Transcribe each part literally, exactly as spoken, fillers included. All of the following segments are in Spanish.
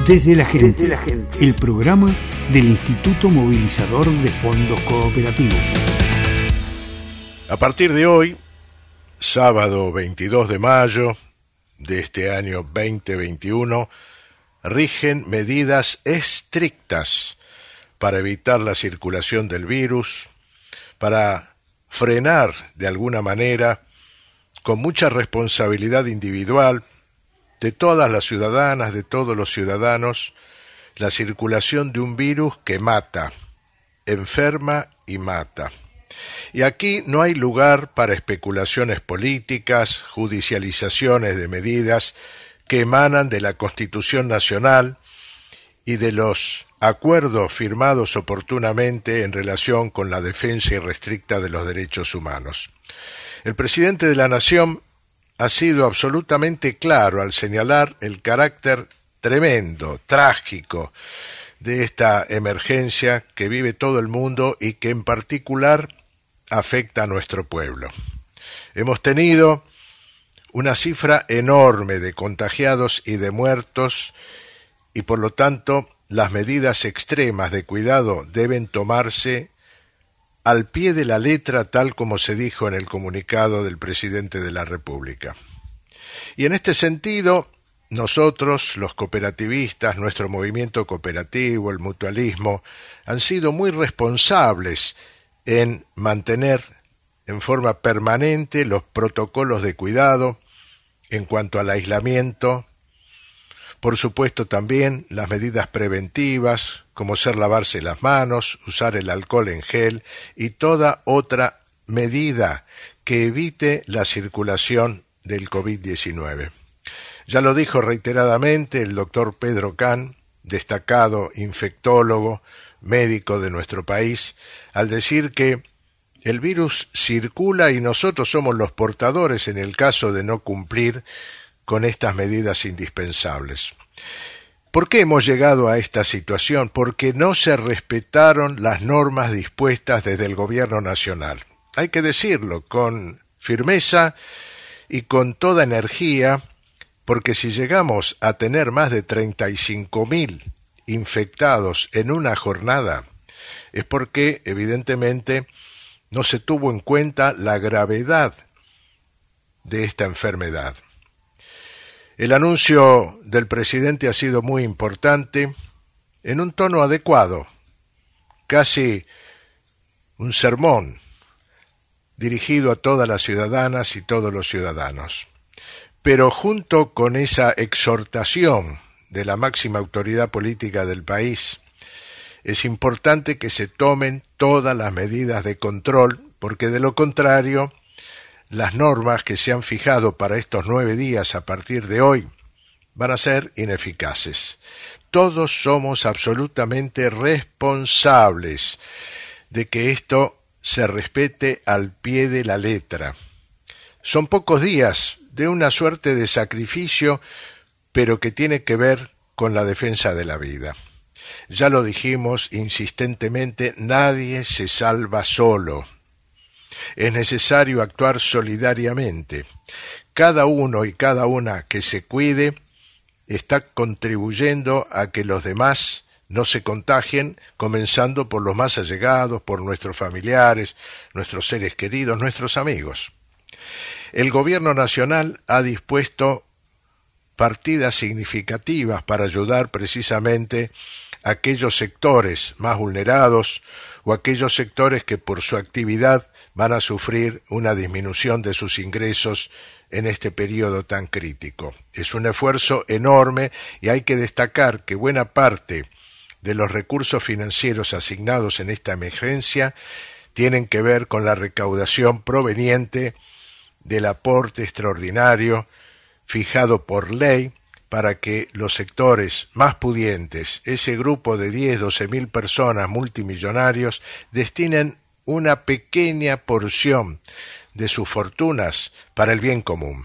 Desde la gente, Desde la gente, el programa del Instituto Movilizador de Fondos Cooperativos. A partir de hoy, sábado veintidós de mayo de este año veinte veintiuno, rigen medidas estrictas para evitar la circulación del virus, para frenar de alguna manera, con mucha responsabilidad individual, de todas las ciudadanas, de todos los ciudadanos, la circulación de un virus que mata, enferma y mata. Y aquí no hay lugar para especulaciones políticas, judicializaciones de medidas que emanan de la Constitución Nacional y de los acuerdos firmados oportunamente en relación con la defensa irrestricta de los derechos humanos. El presidente de la Nación ha sido absolutamente claro al señalar el carácter tremendo, trágico, de esta emergencia que vive todo el mundo y que en particular afecta a nuestro pueblo. Hemos tenido una cifra enorme de contagiados y de muertos y por lo tanto las medidas extremas de cuidado deben tomarse al pie de la letra, tal como se dijo en el comunicado del presidente de la República. Y en este sentido, nosotros, los cooperativistas, nuestro movimiento cooperativo, el mutualismo, han sido muy responsables en mantener en forma permanente los protocolos de cuidado en cuanto al aislamiento, por supuesto también las medidas preventivas, como ser lavarse las manos, usar el alcohol en gel y toda otra medida que evite la circulación del COVID diecinueve. Ya lo dijo reiteradamente el doctor Pedro Can, destacado infectólogo, médico de nuestro país, al decir que el virus circula y nosotros somos los portadores en el caso de no cumplir con estas medidas indispensables. ¿Por qué hemos llegado a esta situación? Porque no se respetaron las normas dispuestas desde el gobierno nacional. Hay que decirlo con firmeza y con toda energía, porque si llegamos a tener más de treinta y cinco mil infectados en una jornada, es porque evidentemente no se tuvo en cuenta la gravedad de esta enfermedad. El anuncio del presidente ha sido muy importante, en un tono adecuado, casi un sermón dirigido a todas las ciudadanas y todos los ciudadanos. Pero junto con esa exhortación de la máxima autoridad política del país, es importante que se tomen todas las medidas de control, porque de lo contrario, las normas que se han fijado para estos nueve días a partir de hoy van a ser ineficaces. Todos somos absolutamente responsables de que esto se respete al pie de la letra. Son pocos días de una suerte de sacrificio, pero que tiene que ver con la defensa de la vida. Ya lo dijimos insistentemente, nadie se salva solo. Es necesario actuar solidariamente. Cada uno y cada una que se cuide está contribuyendo a que los demás no se contagien, comenzando por los más allegados, por nuestros familiares, nuestros seres queridos, nuestros amigos. El gobierno nacional ha dispuesto partidas significativas para ayudar precisamente a aquellos sectores más vulnerados o aquellos sectores que por su actividad van a sufrir una disminución de sus ingresos en este periodo tan crítico. Es un esfuerzo enorme y hay que destacar que buena parte de los recursos financieros asignados en esta emergencia tienen que ver con la recaudación proveniente del aporte extraordinario fijado por ley para que los sectores más pudientes, ese grupo de diez, doce mil personas multimillonarios, destinen una pequeña porción de sus fortunas para el bien común.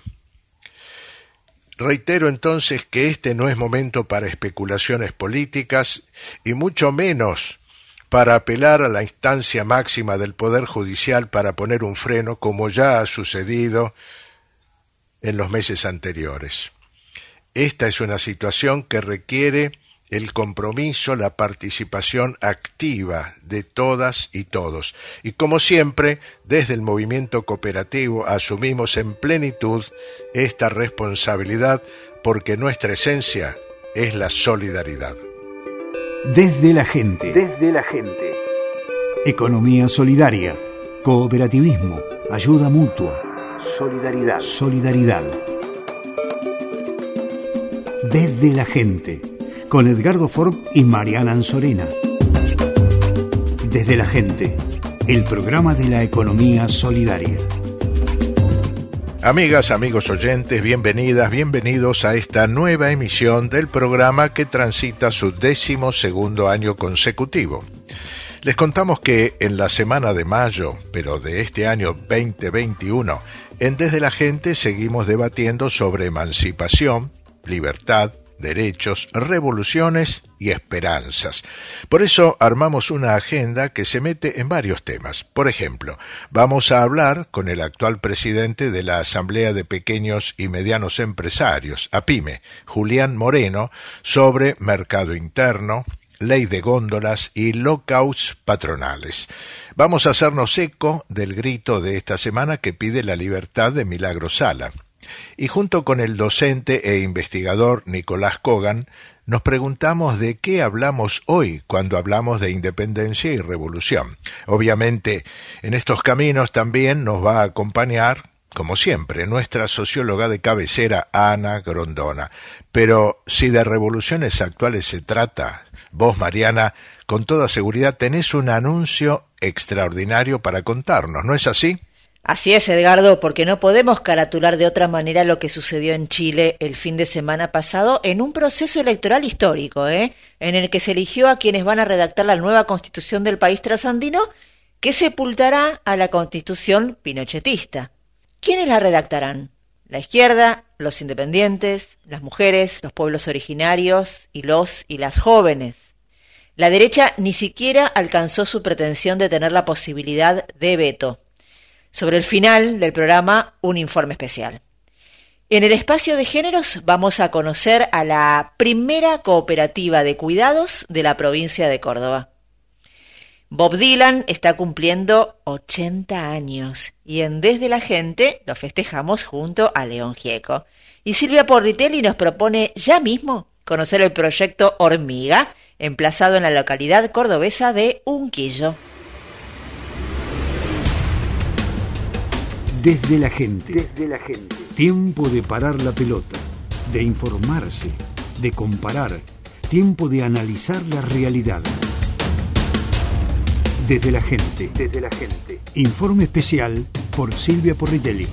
Reitero entonces que este no es momento para especulaciones políticas y mucho menos para apelar a la instancia máxima del Poder Judicial para poner un freno, como ya ha sucedido en los meses anteriores. Esta es una situación que requiere el compromiso, la participación activa de todas y todos. Y como siempre, desde el movimiento cooperativo asumimos en plenitud esta responsabilidad porque nuestra esencia es la solidaridad. Desde la gente. Desde la gente. Economía solidaria, cooperativismo, ayuda mutua, Solidaridad. solidaridad. Desde la gente, con Edgardo Ford y Mariana Anzorena. Desde la gente, el programa de la economía solidaria. Amigas, amigos oyentes, bienvenidas, bienvenidos a esta nueva emisión del programa que transita su décimo segundo año consecutivo. Les contamos que en la semana de mayo, pero de este año veinte veintiuno, en Desde la Gente seguimos debatiendo sobre emancipación, libertad, derechos, revoluciones y esperanzas. Por eso armamos una agenda que se mete en varios temas. Por ejemplo, vamos a hablar con el actual presidente de la Asamblea de Pequeños y Medianos Empresarios, APIME, Julián Moreno, sobre mercado interno, ley de góndolas y lockouts patronales. Vamos a hacernos eco del grito de esta semana que pide la libertad de Milagro Sala. Y junto con el docente e investigador Nicolás Kogan, nos preguntamos de qué hablamos hoy cuando hablamos de independencia y revolución. Obviamente, en estos caminos también nos va a acompañar, como siempre, nuestra socióloga de cabecera, Ana Grondona. Pero si de revoluciones actuales se trata, vos, Mariana, con toda seguridad tenés un anuncio extraordinario para contarnos, ¿no es así? Así es, Edgardo, porque no podemos caratular de otra manera lo que sucedió en Chile el fin de semana pasado en un proceso electoral histórico, ¿eh? en el que se eligió a quienes van a redactar la nueva constitución del país trasandino que sepultará a la constitución pinochetista. ¿Quiénes la redactarán? La izquierda, los independientes, las mujeres, los pueblos originarios y los y las jóvenes. La derecha ni siquiera alcanzó su pretensión de tener la posibilidad de veto. Sobre el final del programa, un informe especial. En el espacio de géneros vamos a conocer a la primera cooperativa de cuidados de la provincia de Córdoba. Bob Dylan está cumpliendo ochenta años y en Desde la Gente lo festejamos junto a León Gieco. Y Silvia Porritelli nos propone ya mismo conocer el proyecto Hormiga, emplazado en la localidad cordobesa de Unquillo. Desde la gente. Desde la gente. Tiempo de parar la pelota, de informarse, de comparar, tiempo de analizar la realidad. Desde la gente. Desde la gente. Informe especial por Silvia Porritelli.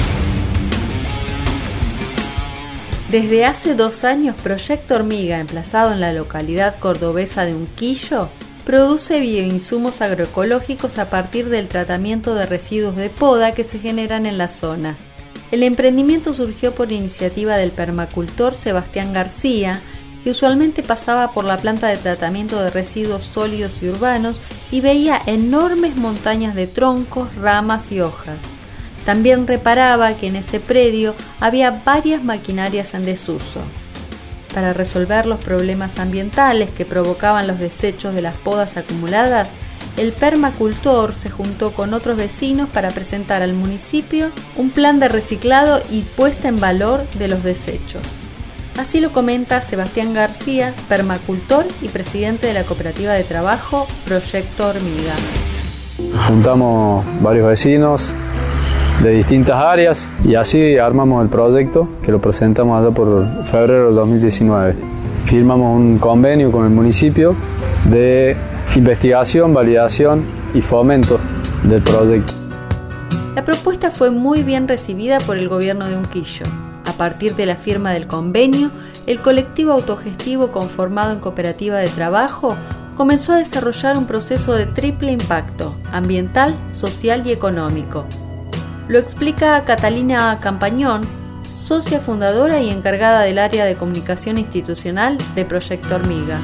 Desde hace dos años, Proyecto Hormiga, emplazado en la localidad cordobesa de Unquillo, produce bioinsumos agroecológicos a partir del tratamiento de residuos de poda que se generan en la zona. El emprendimiento surgió por iniciativa del permacultor Sebastián García, que usualmente pasaba por la planta de tratamiento de residuos sólidos y urbanos y veía enormes montañas de troncos, ramas y hojas. También reparaba que en ese predio había varias maquinarias en desuso. Para resolver los problemas ambientales que provocaban los desechos de las podas acumuladas, el permacultor se juntó con otros vecinos para presentar al municipio un plan de reciclado y puesta en valor de los desechos. Así lo comenta Sebastián García, permacultor y presidente de la cooperativa de trabajo Proyecto Hormiga. Juntamos varios vecinos de distintas áreas y así armamos el proyecto que lo presentamos allá por febrero del dos mil diecinueve. Firmamos un convenio con el municipio de investigación, validación y fomento del proyecto. La propuesta fue muy bien recibida por el gobierno de Unquillo. A partir de la firma del convenio, el colectivo autogestivo conformado en cooperativa de trabajo comenzó a desarrollar un proceso de triple impacto: ambiental, social y económico. Lo explica Catalina Campañón, socia fundadora y encargada del área de comunicación institucional de Proyecto Hormiga.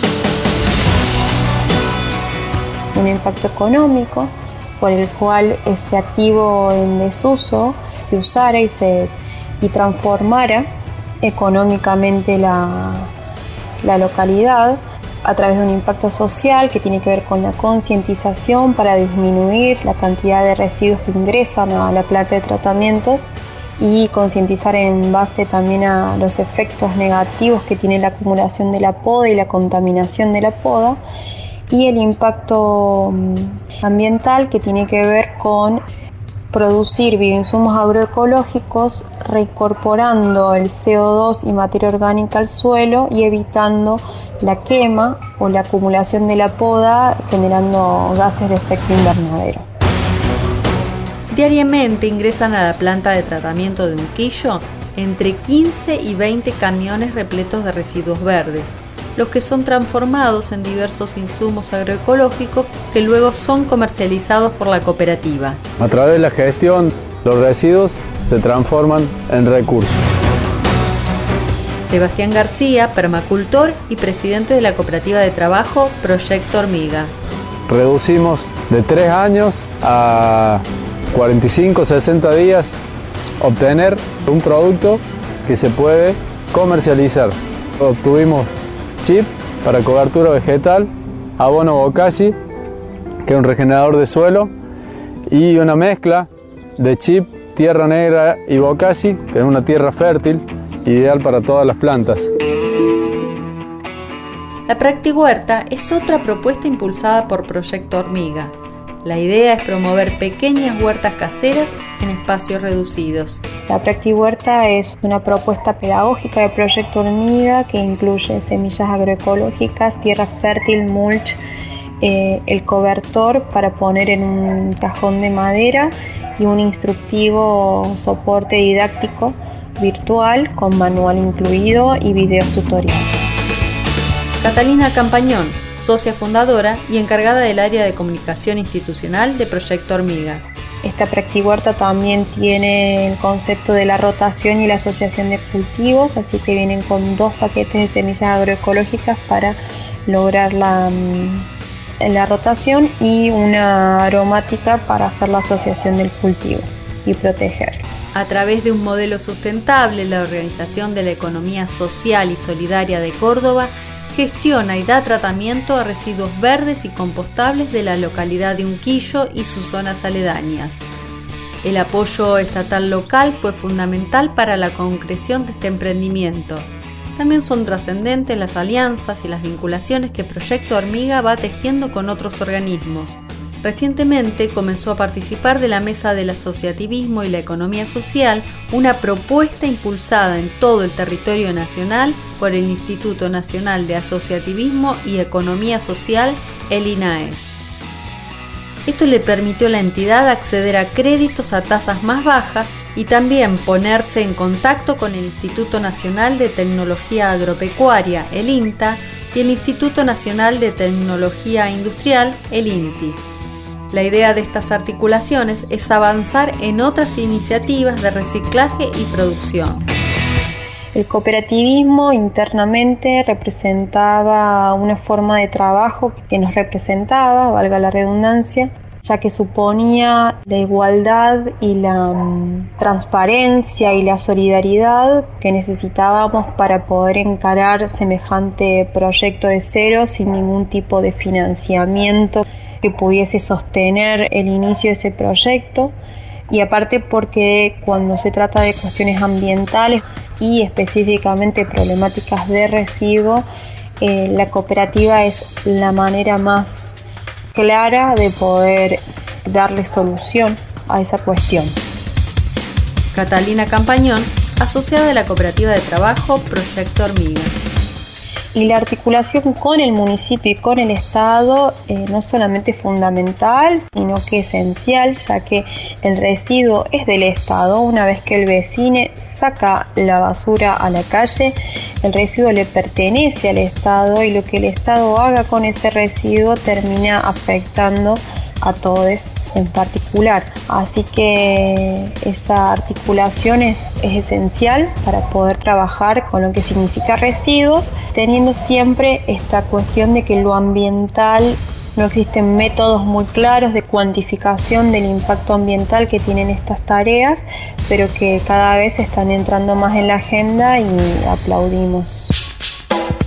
Un impacto económico por el cual ese activo en desuso se usara y se y transformara económicamente la, la localidad a través de un impacto social que tiene que ver con la concientización para disminuir la cantidad de residuos que ingresan a la planta de tratamientos y concientizar en base también a los efectos negativos que tiene la acumulación de la poda y la contaminación de la poda, y el impacto ambiental que tiene que ver con producir bioinsumos agroecológicos reincorporando el C O dos y materia orgánica al suelo y evitando la quema o la acumulación de la poda generando gases de efecto invernadero. Diariamente ingresan a la planta de tratamiento de Unquillo entre quince y veinte camiones repletos de residuos verdes, los que son transformados en diversos insumos agroecológicos que luego son comercializados por la cooperativa. A través de la gestión, los residuos se transforman en recursos. Sebastián García, permacultor y presidente de la cooperativa de trabajo Proyecto Hormiga. Reducimos de tres años a cuarenta y cinco, sesenta días obtener un producto que se puede comercializar. Obtuvimos chip para cobertura vegetal, abono bokashi, que es un regenerador de suelo, y una mezcla de chip, tierra negra y bokashi, que es una tierra fértil, ideal para todas las plantas. La Practihuerta es otra propuesta impulsada por Proyecto Hormiga. La idea es promover pequeñas huertas caseras en espacios reducidos. La Practihuerta es una propuesta pedagógica de Proyecto Hormiga que incluye semillas agroecológicas, tierra fértil, mulch, eh, el cobertor para poner en un cajón de madera y un instructivo soporte didáctico virtual con manual incluido y videos tutoriales. Catalina Campañón, socia fundadora y encargada del área de comunicación institucional de Proyecto Hormiga. Esta Practihuerta también tiene el concepto de la rotación y la asociación de cultivos, así que vienen con dos paquetes de semillas agroecológicas para lograr la, la rotación y una aromática para hacer la asociación del cultivo y protegerlo. A través de un modelo sustentable, la Organización de la Economía Social y Solidaria de Córdoba gestiona y da tratamiento a residuos verdes y compostables de la localidad de Unquillo y sus zonas aledañas. El apoyo estatal local fue fundamental para la concreción de este emprendimiento. También son trascendentes las alianzas y las vinculaciones que Proyecto Hormiga va tejiendo con otros organismos. Recientemente comenzó a participar de la Mesa del Asociativismo y la Economía Social, una propuesta impulsada en todo el territorio nacional por el Instituto Nacional de Asociativismo y Economía Social, el I N A E S. Esto le permitió a la entidad acceder a créditos a tasas más bajas y también ponerse en contacto con el Instituto Nacional de Tecnología Agropecuaria, el INTA, y el Instituto Nacional de Tecnología Industrial, el INTI. La idea de estas articulaciones es avanzar en otras iniciativas de reciclaje y producción. El cooperativismo internamente representaba una forma de trabajo que nos representaba, valga la redundancia, ya que suponía la igualdad y la um, transparencia y la solidaridad que necesitábamos para poder encarar semejante proyecto de cero sin ningún tipo de financiamiento que pudiese sostener el inicio de ese proyecto, y aparte porque cuando se trata de cuestiones ambientales y específicamente problemáticas de residuos, eh, la cooperativa es la manera más clara de poder darle solución a esa cuestión. Catalina Campañón, asociada de la cooperativa de trabajo Proyecto Hormiga. Y la articulación con el municipio y con el Estado eh, no solamente es fundamental, sino que esencial, ya que el residuo es del Estado. Una vez que el vecino saca la basura a la calle, el residuo le pertenece al Estado y lo que el Estado haga con ese residuo termina afectando a todos en particular. Así que esa articulación es, es esencial para poder trabajar con lo que significa residuos, teniendo siempre esta cuestión de que lo ambiental, no existen métodos muy claros de cuantificación del impacto ambiental que tienen estas tareas, pero que cada vez están entrando más en la agenda y aplaudimos.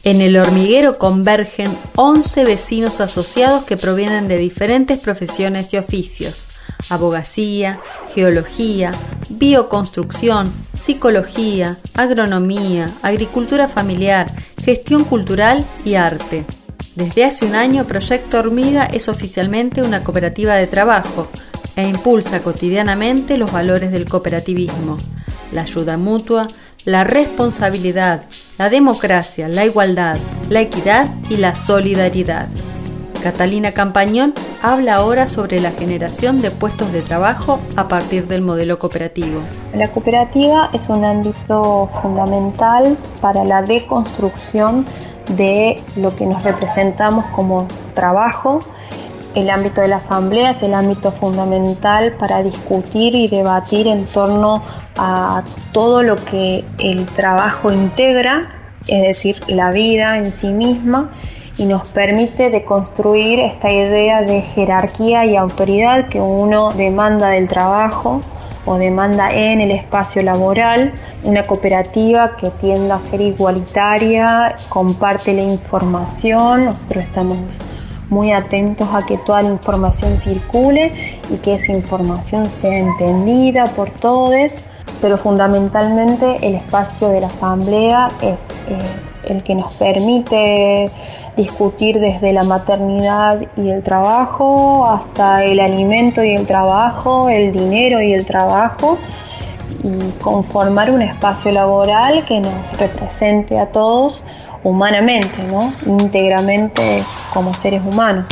En el hormiguero convergen once vecinos asociados que provienen de diferentes profesiones y oficios: abogacía, geología, bioconstrucción, psicología, agronomía, agricultura familiar, gestión cultural y arte. Desde hace un año, Proyecto Hormiga es oficialmente una cooperativa de trabajo e impulsa cotidianamente los valores del cooperativismo: la ayuda mutua, la responsabilidad, la democracia, la igualdad, la equidad y la solidaridad. Catalina Campañón habla ahora sobre la generación de puestos de trabajo a partir del modelo cooperativo. La cooperativa es un ámbito fundamental para la deconstrucción de lo que nos representamos como trabajo. El ámbito de la asamblea es el ámbito fundamental para discutir y debatir en torno a todo lo que el trabajo integra, es decir, la vida en sí misma, y nos permite deconstruir esta idea de jerarquía y autoridad que uno demanda del trabajo o demanda en el espacio laboral. Una cooperativa que tiende a ser igualitaria, comparte la información. Nosotros estamos muy atentos a que toda la información circule y que esa información sea entendida por todos, pero fundamentalmente el espacio de la asamblea es eh, el que nos permite discutir desde la maternidad y el trabajo hasta el alimento y el trabajo, el dinero y el trabajo, y conformar un espacio laboral que nos represente a todos humanamente, ¿no? Íntegramente como seres humanos.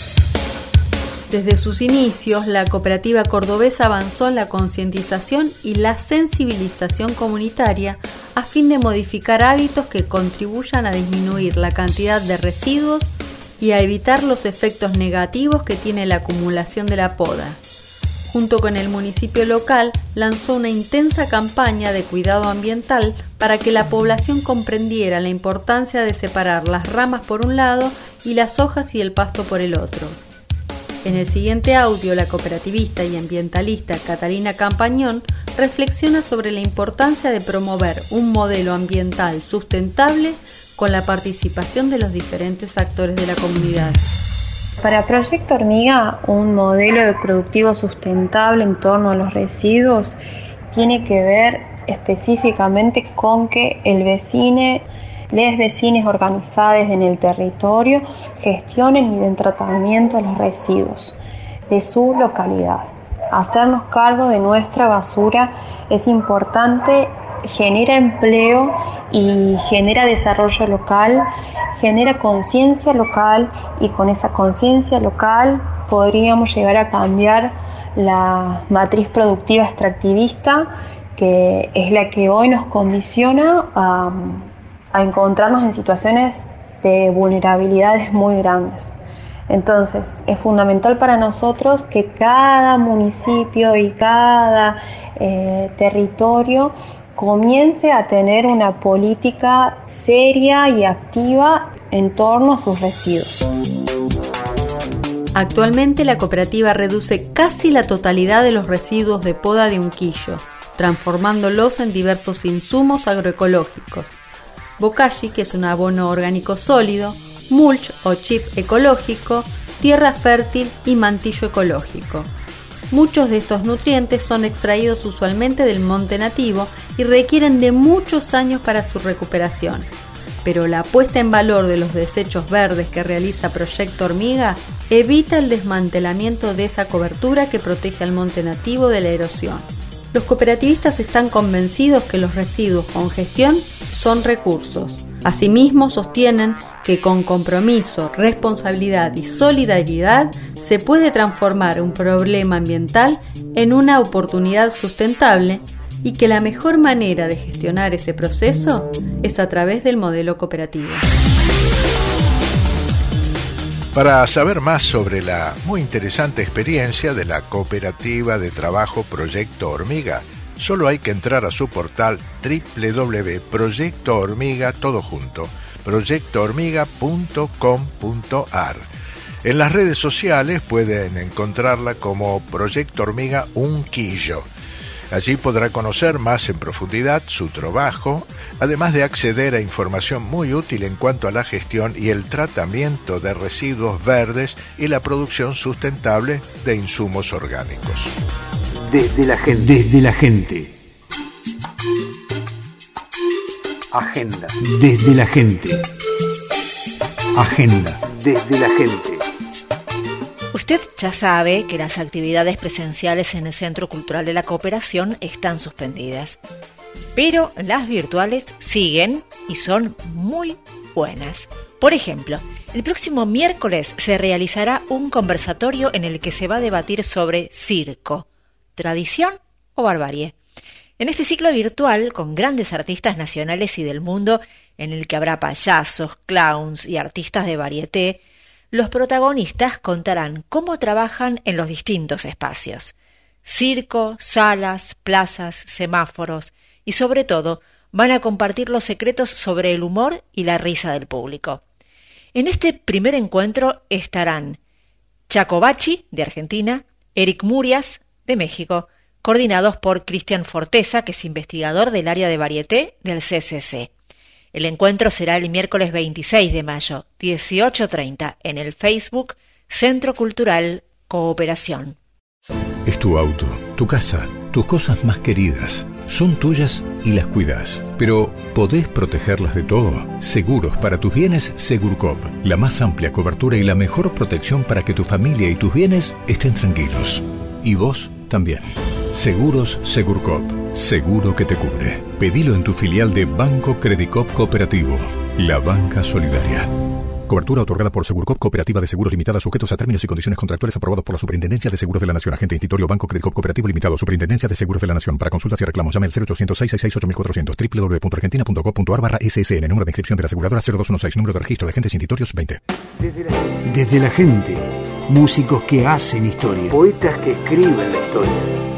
Desde sus inicios, la cooperativa cordobesa avanzó en la concientización y la sensibilización comunitaria a fin de modificar hábitos que contribuyan a disminuir la cantidad de residuos y a evitar los efectos negativos que tiene la acumulación de la poda. Junto con el municipio local, lanzó una intensa campaña de cuidado ambiental para que la población comprendiera la importancia de separar las ramas por un lado y las hojas y el pasto por el otro. En el siguiente audio, la cooperativista y ambientalista Catalina Campañón reflexiona sobre la importancia de promover un modelo ambiental sustentable con la participación de los diferentes actores de la comunidad. Para Proyecto Hormiga, un modelo de productivo sustentable en torno a los residuos tiene que ver específicamente con que el vecino, les vecinos organizados en el territorio gestionen y den tratamiento a los residuos de su localidad. Hacernos cargo de nuestra basura es importante, genera empleo y genera desarrollo local, genera conciencia local, y con esa conciencia local podríamos llegar a cambiar la matriz productiva extractivista, que es la que hoy nos condiciona a, a encontrarnos en situaciones de vulnerabilidades muy grandes. Entonces, es fundamental para nosotros que cada municipio y cada eh, territorio comience a tener una política seria y activa en torno a sus residuos. Actualmente la cooperativa reduce casi la totalidad de los residuos de poda de Unquillo, transformándolos en diversos insumos agroecológicos: bokashi, que es un abono orgánico sólido; mulch o chip ecológico; tierra fértil y mantillo ecológico. Muchos de estos nutrientes son extraídos usualmente del monte nativo y requieren de muchos años para su recuperación. Pero la puesta en valor de los desechos verdes que realiza Proyecto Hormiga evita el desmantelamiento de esa cobertura que protege al monte nativo de la erosión. Los cooperativistas están convencidos que los residuos con gestión son recursos. Asimismo, sostienen que con compromiso, responsabilidad y solidaridad se puede transformar un problema ambiental en una oportunidad sustentable, y que la mejor manera de gestionar ese proceso es a través del modelo cooperativo. Para saber más sobre la muy interesante experiencia de la cooperativa de trabajo Proyecto Hormiga, solo hay que entrar a su portal doble u doble u doble u punto proyecto hormiga todo junto, proyecto hormiga punto com punto a r. En las redes sociales pueden encontrarla como Proyecto Hormiga Unquillo. Allí podrá conocer más en profundidad su trabajo, además de acceder a información muy útil en cuanto a la gestión y el tratamiento de residuos verdes y la producción sustentable de insumos orgánicos. Desde la gente. Desde la gente. Agenda. Desde la gente. Agenda. Desde la gente. Usted ya sabe que las actividades presenciales en el Centro Cultural de la Cooperación están suspendidas, pero las virtuales siguen y son muy buenas. Por ejemplo, el próximo miércoles se realizará un conversatorio en el que se va a debatir sobre circo, tradición o barbarie. En este ciclo virtual, con grandes artistas nacionales y del mundo, en el que habrá payasos, clowns y artistas de varieté, los protagonistas contarán cómo trabajan en los distintos espacios: circo, salas, plazas, semáforos, y sobre todo van a compartir los secretos sobre el humor y la risa del público. En este primer encuentro estarán Chaco Bacci, de Argentina, Eric Murias, de México, coordinados por Cristian Forteza, que es investigador del área de varieté del C C C. El encuentro será el miércoles veintiséis de mayo, dieciocho treinta, en el Facebook Centro Cultural Cooperación. Es tu auto, tu casa, tus cosas más queridas. Son tuyas y las cuidas. Pero, ¿podés protegerlas de todo? Seguros para tus bienes Segurcop. La más amplia cobertura y la mejor protección para que tu familia y tus bienes estén tranquilos. Y vos también. Seguros Segurcop. Seguro que te cubre. Pedilo en tu filial de Banco Credicop Cooperativo. La banca solidaria. Cobertura otorgada por Segurcop Cooperativa de Seguros Limitada, sujetos a términos y condiciones contractuales aprobados por la Superintendencia de Seguros de la Nación. Agente Institutorio Banco Credicop Cooperativo Limitado. Superintendencia de Seguros de la Nación. Para consultas y reclamos, llame al cero ochocientos seis seis seis ocho cuatro cero cero, doble u doble u doble u punto argentina punto gov punto ar barra S S N. Número de inscripción de la aseguradora cero dos uno seis. Número de registro de agentes institutorios veinte. Desde la gente. Desde la gente. Músicos que hacen historia. Poetas que escriben la historia.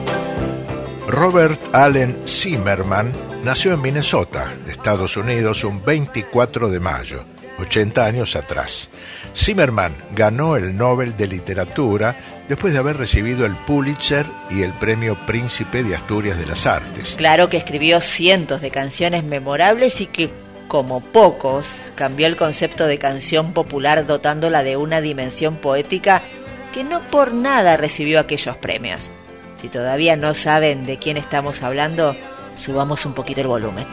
Robert Allen Zimmerman nació en Minnesota, Estados Unidos, un veinticuatro de mayo, ochenta años atrás. Zimmerman ganó el Nobel de Literatura después de haber recibido el Pulitzer y el Premio Príncipe de Asturias de las Artes. Claro que escribió cientos de canciones memorables y que, como pocos, cambió el concepto de canción popular dotándola de una dimensión poética que no por nada recibió aquellos premios. Si todavía no saben de quién estamos hablando, subamos un poquito el volumen.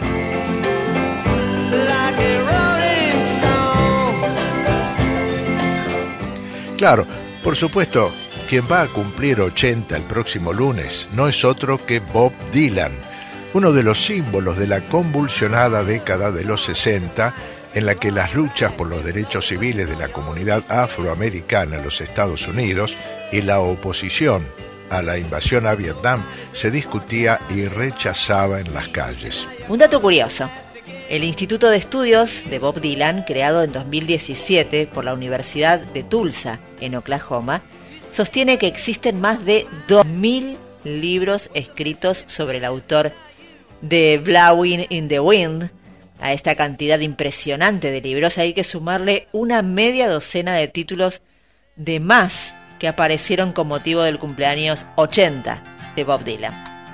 Claro, por supuesto, quien va a cumplir ochenta el próximo lunes no es otro que Bob Dylan, uno de los símbolos de la convulsionada década de los sesenta, en la que las luchas por los derechos civiles de la comunidad afroamericana en los Estados Unidos y la oposición a la invasión a Vietnam se discutía y rechazaba en las calles. Un dato curioso: el Instituto de Estudios de Bob Dylan, creado en dos mil diecisiete por la Universidad de Tulsa, en Oklahoma, sostiene que existen más de dos mil libros escritos sobre el autor de Blowing in the Wind. A esta cantidad impresionante de libros hay que sumarle una media docena de títulos de más que aparecieron con motivo del cumpleaños ochenta de Bob Dylan.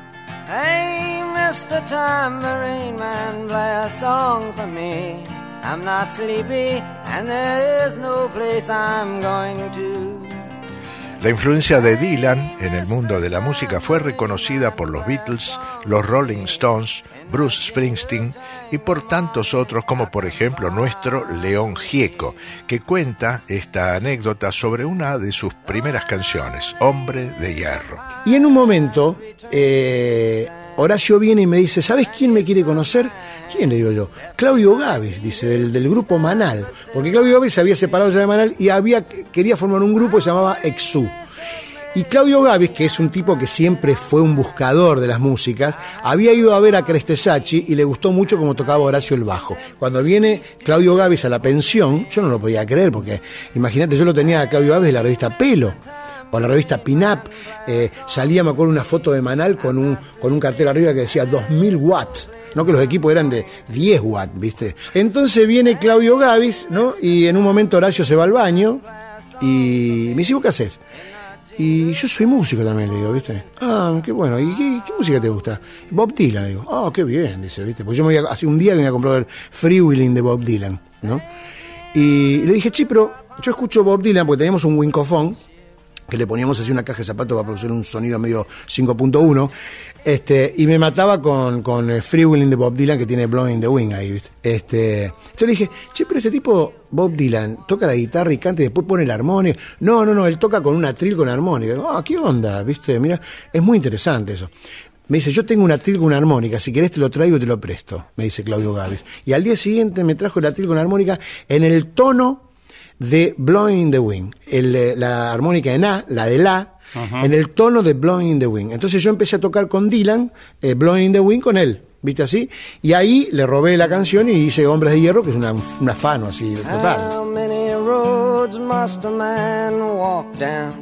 Hey, mister Tambourine Man, play a song for me. I'm not sleepy and there is no place I'm going to. La influencia de Dylan en el mundo de la música fue reconocida por los Beatles, los Rolling Stones, Bruce Springsteen y por tantos otros, como por ejemplo nuestro León Gieco, que cuenta esta anécdota sobre una de sus primeras canciones, Hombre de Hierro. Y en un momento, eh, Horacio viene y me dice, ¿sabes quién me quiere conocer? ¿Quién? Le digo yo. Claudio Gávez, dice, del, del grupo Manal. Porque Claudio Gávez se había separado ya de Manal y había, quería formar un grupo que se llamaba Exú. Y Claudio Gávez, que es un tipo que siempre fue un buscador de las músicas, había ido a ver a Crestesacchi y le gustó mucho cómo tocaba Horacio el bajo. Cuando viene Claudio Gávez a la pensión, yo no lo podía creer, porque imagínate, yo lo tenía a Claudio Gávez de la revista Pelo, o la revista Pin-Up, eh, salía, me acuerdo, una foto de Manal con un, con un cartel arriba que decía dos mil watts. No, que los equipos eran de diez watts, ¿viste? Entonces viene Claudio Gávez, ¿no? Y en un momento Horacio se va al baño y me dice, ¿vos qué haces? Y yo soy músico también, le digo, ¿viste? Ah, ah, qué bueno, ¿y qué, qué música te gusta? Bob Dylan, digo, ah, oh, qué bien, dice, ¿viste? Porque yo me había, hace un día que me había comprado el Freewheeling de Bob Dylan, ¿no? Y le dije, che, pero yo escucho Bob Dylan porque teníamos un Wincofone, que le poníamos así una caja de zapatos para producir un sonido medio cinco punto uno, este, y me mataba con, con el Freewheeling de Bob Dylan, que tiene Blowing in the Wind ahí, ¿viste? Este, entonces le dije, che, pero este tipo, Bob Dylan, toca la guitarra y canta y después pone la armónica. No, no, no, él toca con un atril con armónica. Ah, ¿qué onda? ¿Viste? Mira, es muy interesante eso. Me dice, yo tengo un atril con una armónica, si querés te lo traigo y te lo presto, me dice Claudio Gávez. Y al día siguiente me trajo el atril con armónica en el tono de Blowing in the Wind, el, la armónica en A, la de La, uh-huh. en el tono de Blowing in the Wind. Entonces yo empecé a tocar con Dylan, eh, Blowing in the Wind con él, ¿viste así? Y ahí le robé la canción y hice Hombres de Hierro, que es una, un afano así total. How many roads must a man walk down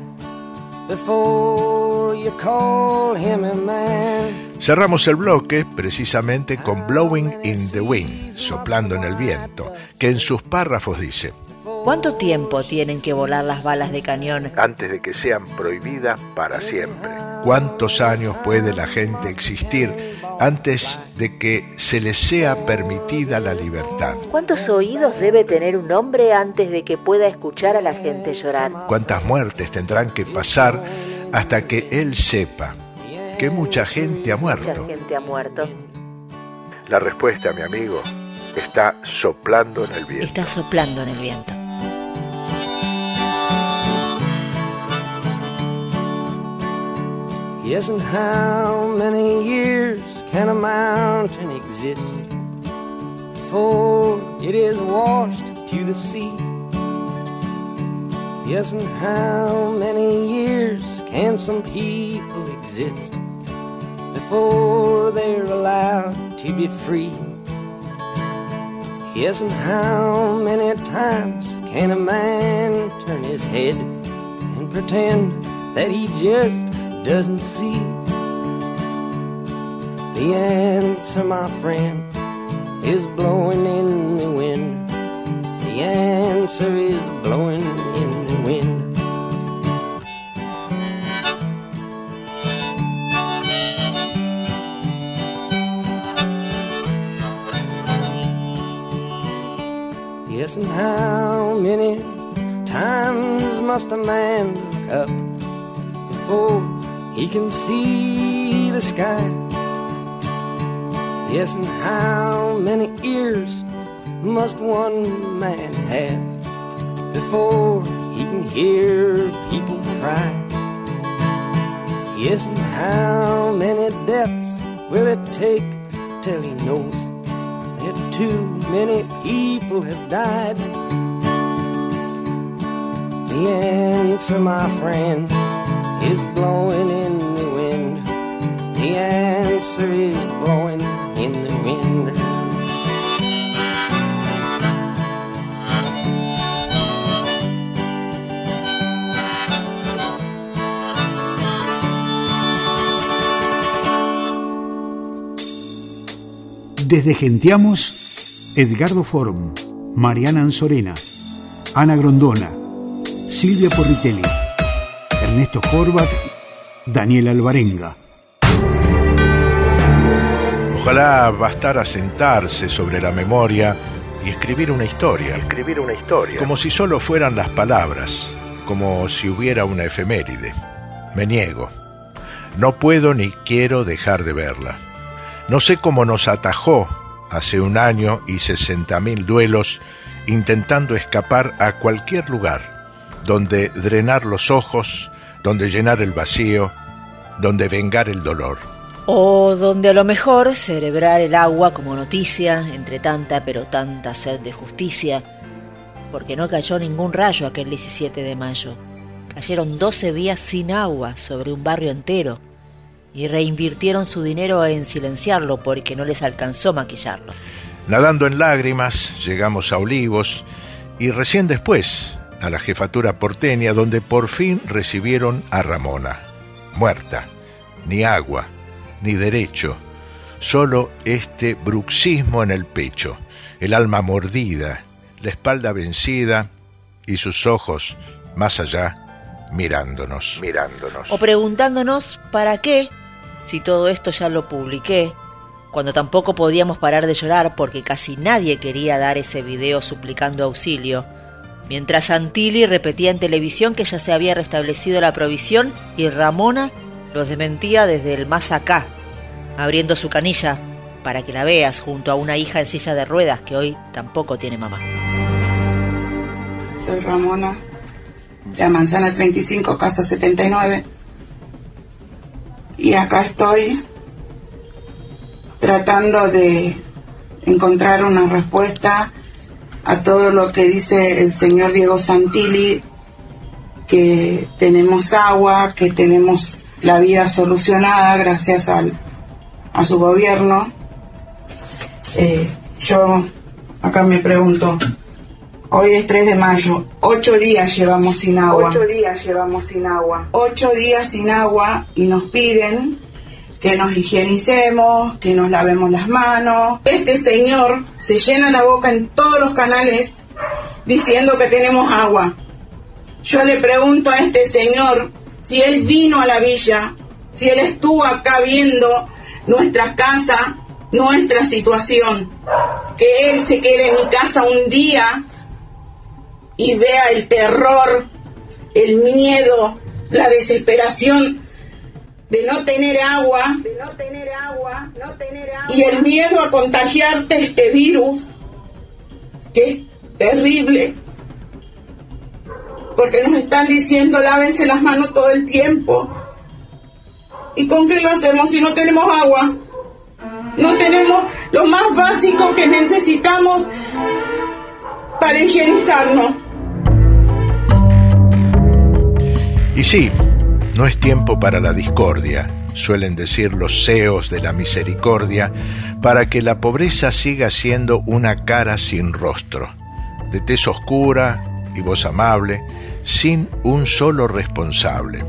before you call him a man? Cerramos el bloque precisamente con Blowing in the Wind, soplando en el viento, que en sus párrafos dice: ¿cuánto tiempo tienen que volar las balas de cañón antes de que sean prohibidas para siempre? ¿Cuántos años puede la gente existir antes de que se les sea permitida la libertad? ¿Cuántos oídos debe tener un hombre antes de que pueda escuchar a la gente llorar? ¿Cuántas muertes tendrán que pasar hasta que él sepa que mucha gente ha muerto? Mucha gente ha muerto. La respuesta, mi amigo, está soplando en el viento. Está soplando en el viento. Yes, and how many years can a mountain exist before it is washed to the sea? Yes, and how many years can some people exist before they're allowed to be free? Yes, and how many times can a man turn his head and pretend that he just doesn't see? The answer, my friend, is blowing in the wind. The answer is blowing in the wind. Yes, and how many times must a man look up before he can see the sky? Yes, and how many ears must one man have before he can hear people cry? Yes, and how many deaths will it take till he knows that too many people have died? The answer, my friend, is blowing in the wind. The answer is blowing in the wind. Desde Genteamos, Edgardo Forum, Mariana Anzorena, Ana Grondona, Silvia Porritelli, Ernesto Horvat, Daniel Alvarenga. Ojalá bastara sentarse sobre la memoria y escribir una historia. Escribir una historia. Como si solo fueran las palabras, como si hubiera una efeméride. Me niego. No puedo ni quiero dejar de verla. No sé cómo nos atajó hace un año y sesenta mil duelos intentando escapar a cualquier lugar donde drenar los ojos, donde llenar el vacío, donde vengar el dolor. O donde a lo mejor celebrar el agua como noticia entre tanta pero tanta sed de justicia, porque no cayó ningún rayo aquel diecisiete de mayo. Cayeron doce días sin agua sobre un barrio entero y reinvirtieron su dinero en silenciarlo porque no les alcanzó maquillarlo. Nadando en lágrimas, llegamos a Olivos y recién después a la jefatura porteña, donde por fin recibieron a Ramona, muerta, ni agua, ni derecho, solo este bruxismo en el pecho, el alma mordida, la espalda vencida y sus ojos más allá mirándonos, mirándonos. O preguntándonos para qué si todo esto ya lo publiqué, cuando tampoco podíamos parar de llorar porque casi nadie quería dar ese video suplicando auxilio, mientras Santilli repetía en televisión que ya se había restablecido la provisión y Ramona los desmentía desde el más acá, abriendo su canilla para que la veas junto a una hija en silla de ruedas que hoy tampoco tiene mamá. Soy Ramona, de la Manzana treinta y cinco, casa setenta y nueve, y acá estoy tratando de encontrar una respuesta a todo lo que dice el señor Diego Santilli, que tenemos agua, que tenemos la vida solucionada gracias al, a su gobierno. Eh, yo acá me pregunto, hoy es tres de mayo, ocho días llevamos sin agua. Ocho días llevamos sin agua. Ocho días sin agua y nos piden que nos higienicemos, que nos lavemos las manos. Este señor se llena la boca en todos los canales diciendo que tenemos agua. Yo le pregunto a este señor si él vino a la villa, si él estuvo acá viendo nuestras casas, nuestra situación, que él se quede en mi casa un día y vea el terror, el miedo, la desesperación de no tener agua, de no tener agua, no tener agua, y el miedo a contagiarte este virus, que es terrible, porque nos están diciendo lávense las manos todo el tiempo. ¿Y con qué lo hacemos si no tenemos agua? No tenemos lo más básico que necesitamos para higienizarnos. Y sí, no es tiempo para la discordia, suelen decir los C E Os de la misericordia, para que la pobreza siga siendo una cara sin rostro, de tez oscura y voz amable, sin un solo responsable.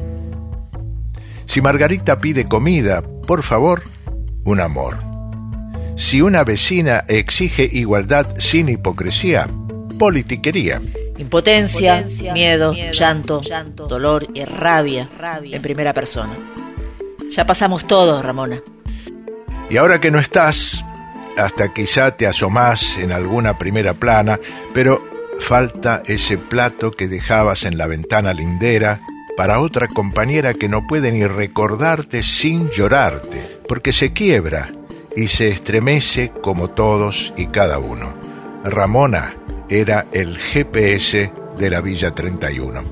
Si Margarita pide comida, por favor, un amor. Si una vecina exige igualdad sin hipocresía, politiquería. Impotencia, Impotencia miedo, miedo llanto, llanto, dolor y rabia, rabia en primera persona. Ya pasamos todos, Ramona. Y ahora que no estás, hasta quizá te asomás en alguna primera plana, pero falta ese plato que dejabas en la ventana lindera para otra compañera que no puede ni recordarte sin llorarte, porque se quiebra y se estremece como todos y cada uno. Ramona era el G P S de la Villa treinta y uno.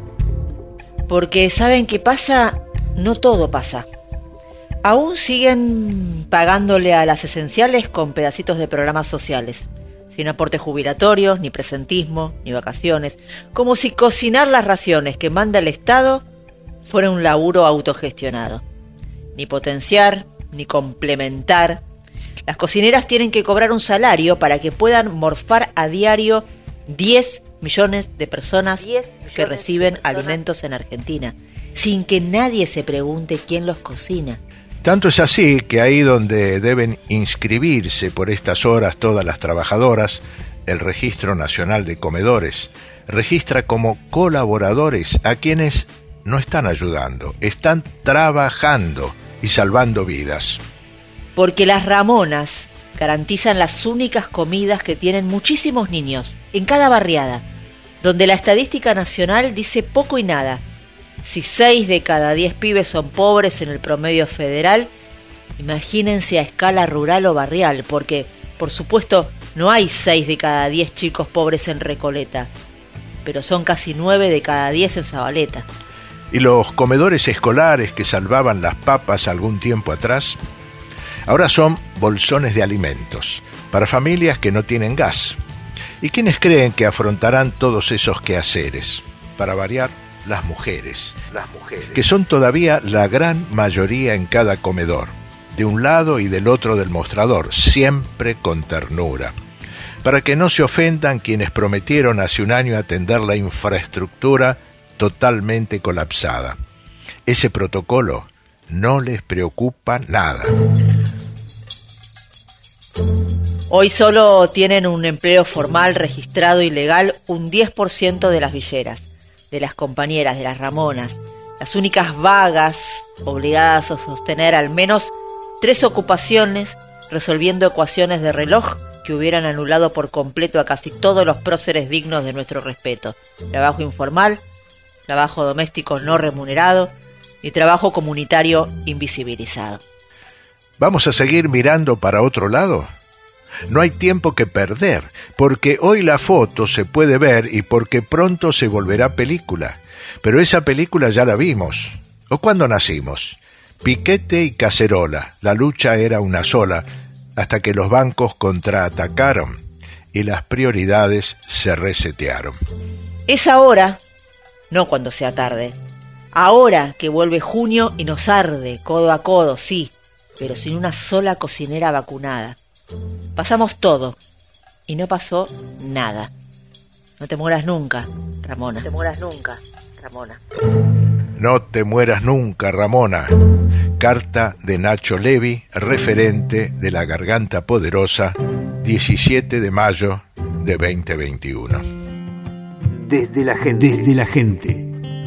Porque ¿saben qué pasa? No todo pasa. Aún siguen pagándole a las esenciales con pedacitos de programas sociales, sin aportes jubilatorios, ni presentismo, ni vacaciones, como si cocinar las raciones que manda el Estado fuera un laburo autogestionado. Ni potenciar, ni complementar. Las cocineras tienen que cobrar un salario para que puedan morfar a diario diez millones de personas que reciben alimentos en Argentina, sin que nadie se pregunte quién los cocina. Tanto es así que ahí donde deben inscribirse por estas horas todas las trabajadoras, el Registro Nacional de Comedores registra como colaboradores a quienes no están ayudando, están trabajando y salvando vidas. Porque las Ramonas garantizan las únicas comidas que tienen muchísimos niños en cada barriada, donde la estadística nacional dice poco y nada. Si seis de cada diez pibes son pobres en el promedio federal, imagínense a escala rural o barrial, porque, por supuesto, no hay seis de cada diez chicos pobres en Recoleta, pero son casi nueve de cada diez en Zabaleta. ¿Y los comedores escolares que salvaban las papas algún tiempo atrás? Ahora son bolsones de alimentos para familias que no tienen gas. ¿Y quiénes creen que afrontarán todos esos quehaceres? Para variar, las mujeres, las mujeres, que son todavía la gran mayoría en cada comedor, de un lado y del otro del mostrador, siempre con ternura, para que no se ofendan quienes prometieron hace un año atender la infraestructura totalmente colapsada. Ese protocolo no les preocupa nada. Hoy solo tienen un empleo formal, registrado y legal un diez por ciento de las villeras, de las compañeras, de las Ramonas, las únicas vagas obligadas a sostener al menos tres ocupaciones, resolviendo ecuaciones de reloj que hubieran anulado por completo a casi todos los próceres dignos de nuestro respeto. Trabajo informal, trabajo doméstico no remunerado y trabajo comunitario invisibilizado. ¿Vamos a seguir mirando para otro lado? No hay tiempo que perder, porque hoy la foto se puede ver y porque pronto se volverá película. Pero esa película ya la vimos. ¿O cuándo nacimos? Piquete y cacerola, la lucha era una sola, hasta que los bancos contraatacaron y las prioridades se resetearon. Es ahora, no cuando sea tarde. Ahora que vuelve junio y nos arde, codo a codo, sí, pero sin una sola cocinera vacunada. Pasamos todo y no pasó nada. No te mueras nunca, Ramona. No te mueras nunca, Ramona. No te mueras nunca, Ramona. Carta de Nacho Levi, referente de La Garganta Poderosa, diecisiete de mayo de veinte veintiuno. Desde la gente. Desde la gente.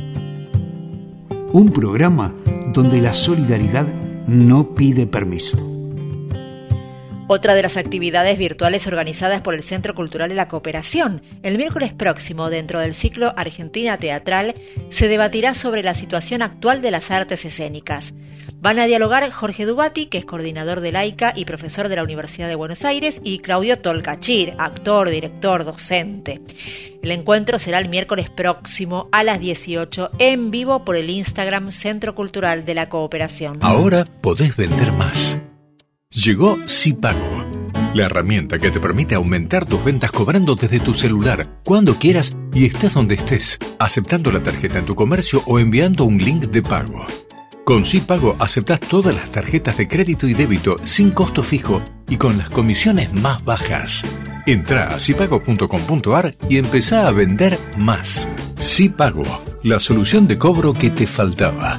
Un programa donde la solidaridad no pide permiso. Otra de las actividades virtuales organizadas por el Centro Cultural de la Cooperación. El miércoles próximo, dentro del ciclo Argentina Teatral, se debatirá sobre la situación actual de las artes escénicas. Van a dialogar Jorge Dubati, que es coordinador de Laica y profesor de la Universidad de Buenos Aires, y Claudio Tolcachir, actor, director, docente. El encuentro será el miércoles próximo a las dieciocho en vivo por el Instagram Centro Cultural de la Cooperación. Ahora podés vender más. Llegó SiPago, la herramienta que te permite aumentar tus ventas cobrando desde tu celular, cuando quieras y estés donde estés, aceptando la tarjeta en tu comercio o enviando un link de pago. Con SiPago aceptás todas las tarjetas de crédito y débito sin costo fijo y con las comisiones más bajas. Entrá a sipago punto com punto ar y empezá a vender más. SiPago, la solución de cobro que te faltaba.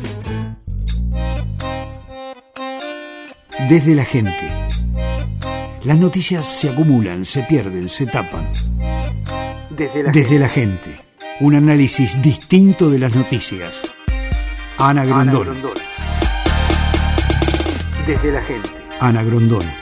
Desde la gente. Las noticias se acumulan, se pierden, se tapan. Desde la, Desde la gente. Un análisis distinto de las noticias. Ana Grondona. Ana Grondona. Desde la gente. Ana Grondona.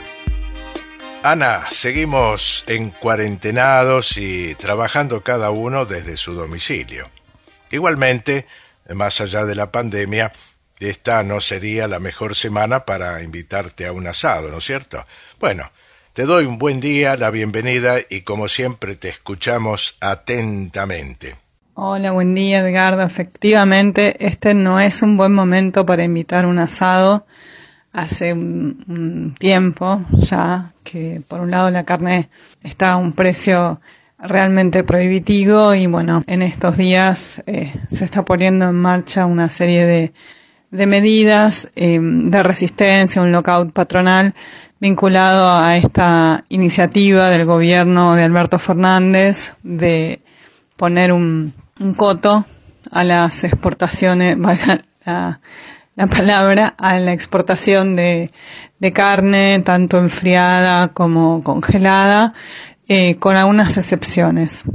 Ana, seguimos en cuarentenados y trabajando cada uno desde su domicilio. Igualmente, más allá de la pandemia, esta no sería la mejor semana para invitarte a un asado, ¿no es cierto? Bueno, te doy un buen día, la bienvenida y como siempre te escuchamos atentamente. Hola, buen día Edgardo. Efectivamente, este no es un buen momento para invitar un asado. Hace un, un tiempo ya que por un lado la carne está a un precio realmente prohibitivo y bueno, en estos días eh, se está poniendo en marcha una serie de de medidas eh, de resistencia, un lockout patronal vinculado a esta iniciativa del gobierno de Alberto Fernández de poner un, un coto a las exportaciones, la, la palabra, a la exportación de, de carne, tanto enfriada como congelada, eh, con algunas excepciones.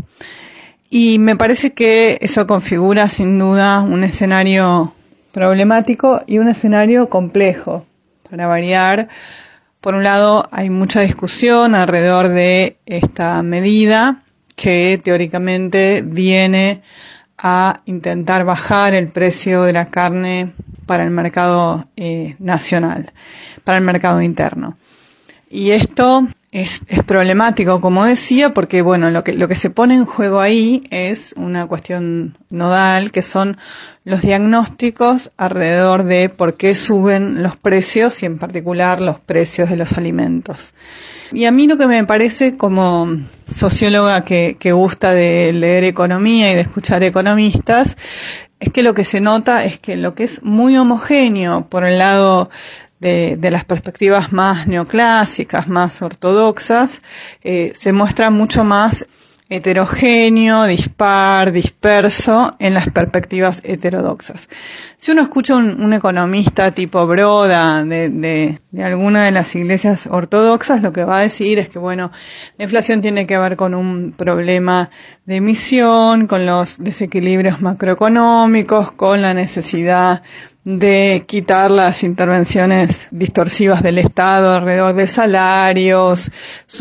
Y me parece que eso configura sin duda un escenario problemático y un escenario complejo. Para variar, por un lado hay mucha discusión alrededor de esta medida que teóricamente viene a intentar bajar el precio de la carne para el mercado eh, nacional, para el mercado interno. Y esto es, es problemático, como decía, porque bueno, lo que, lo que se pone en juego ahí es una cuestión nodal, que son los diagnósticos alrededor de por qué suben los precios y en particular los precios de los alimentos. Y a mí lo que me parece, como socióloga que, que gusta de leer economía y de escuchar economistas, es que lo que se nota es que lo que es muy homogéneo, por el lado de, de las perspectivas más neoclásicas, más ortodoxas, eh, se muestra mucho más heterogéneo, dispar, disperso en las perspectivas heterodoxas. Si uno escucha un, un economista tipo Broda de, de, de alguna de las iglesias ortodoxas, lo que va a decir es que, bueno, la inflación tiene que ver con un problema de emisión, con los desequilibrios macroeconómicos, con la necesidad de quitar las intervenciones distorsivas del Estado alrededor de salarios,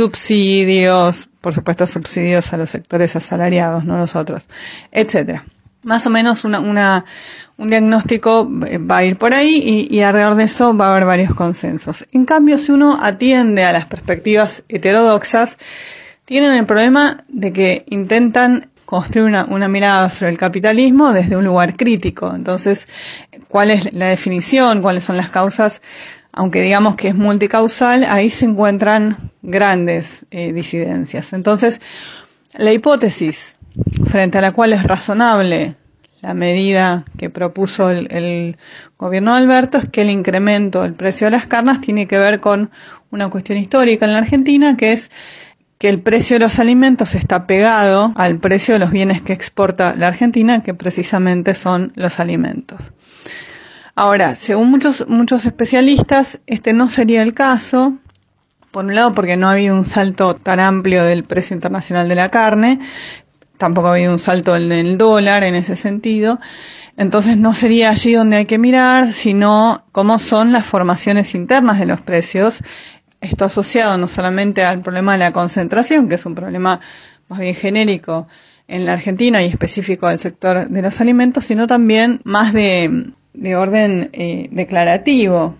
subsidios, por supuesto subsidios a los sectores asalariados, no los otros, etcétera. Más o menos una, una, un diagnóstico va a ir por ahí y, y alrededor de eso va a haber varios consensos. En cambio, si uno atiende a las perspectivas heterodoxas, tienen el problema de que intentan construir una, una mirada sobre el capitalismo desde un lugar crítico. Entonces, ¿cuál es la definición? ¿Cuáles son las causas? Aunque digamos que es multicausal, ahí se encuentran grandes eh, disidencias. Entonces, la hipótesis frente a la cual es razonable la medida que propuso el, el gobierno de Alberto es que el incremento del precio de las carnes tiene que ver con una cuestión histórica en la Argentina, que es que el precio de los alimentos está pegado al precio de los bienes que exporta la Argentina, que precisamente son los alimentos. Ahora, según muchos, muchos especialistas, este no sería el caso, por un lado porque no ha habido un salto tan amplio del precio internacional de la carne, tampoco ha habido un salto en el dólar en ese sentido, entonces no sería allí donde hay que mirar, sino cómo son las formaciones internas de los precios. Esto asociado no solamente al problema de la concentración, que es un problema más bien genérico en la Argentina y específico del sector de los alimentos, sino también más de, de orden eh, declarativo.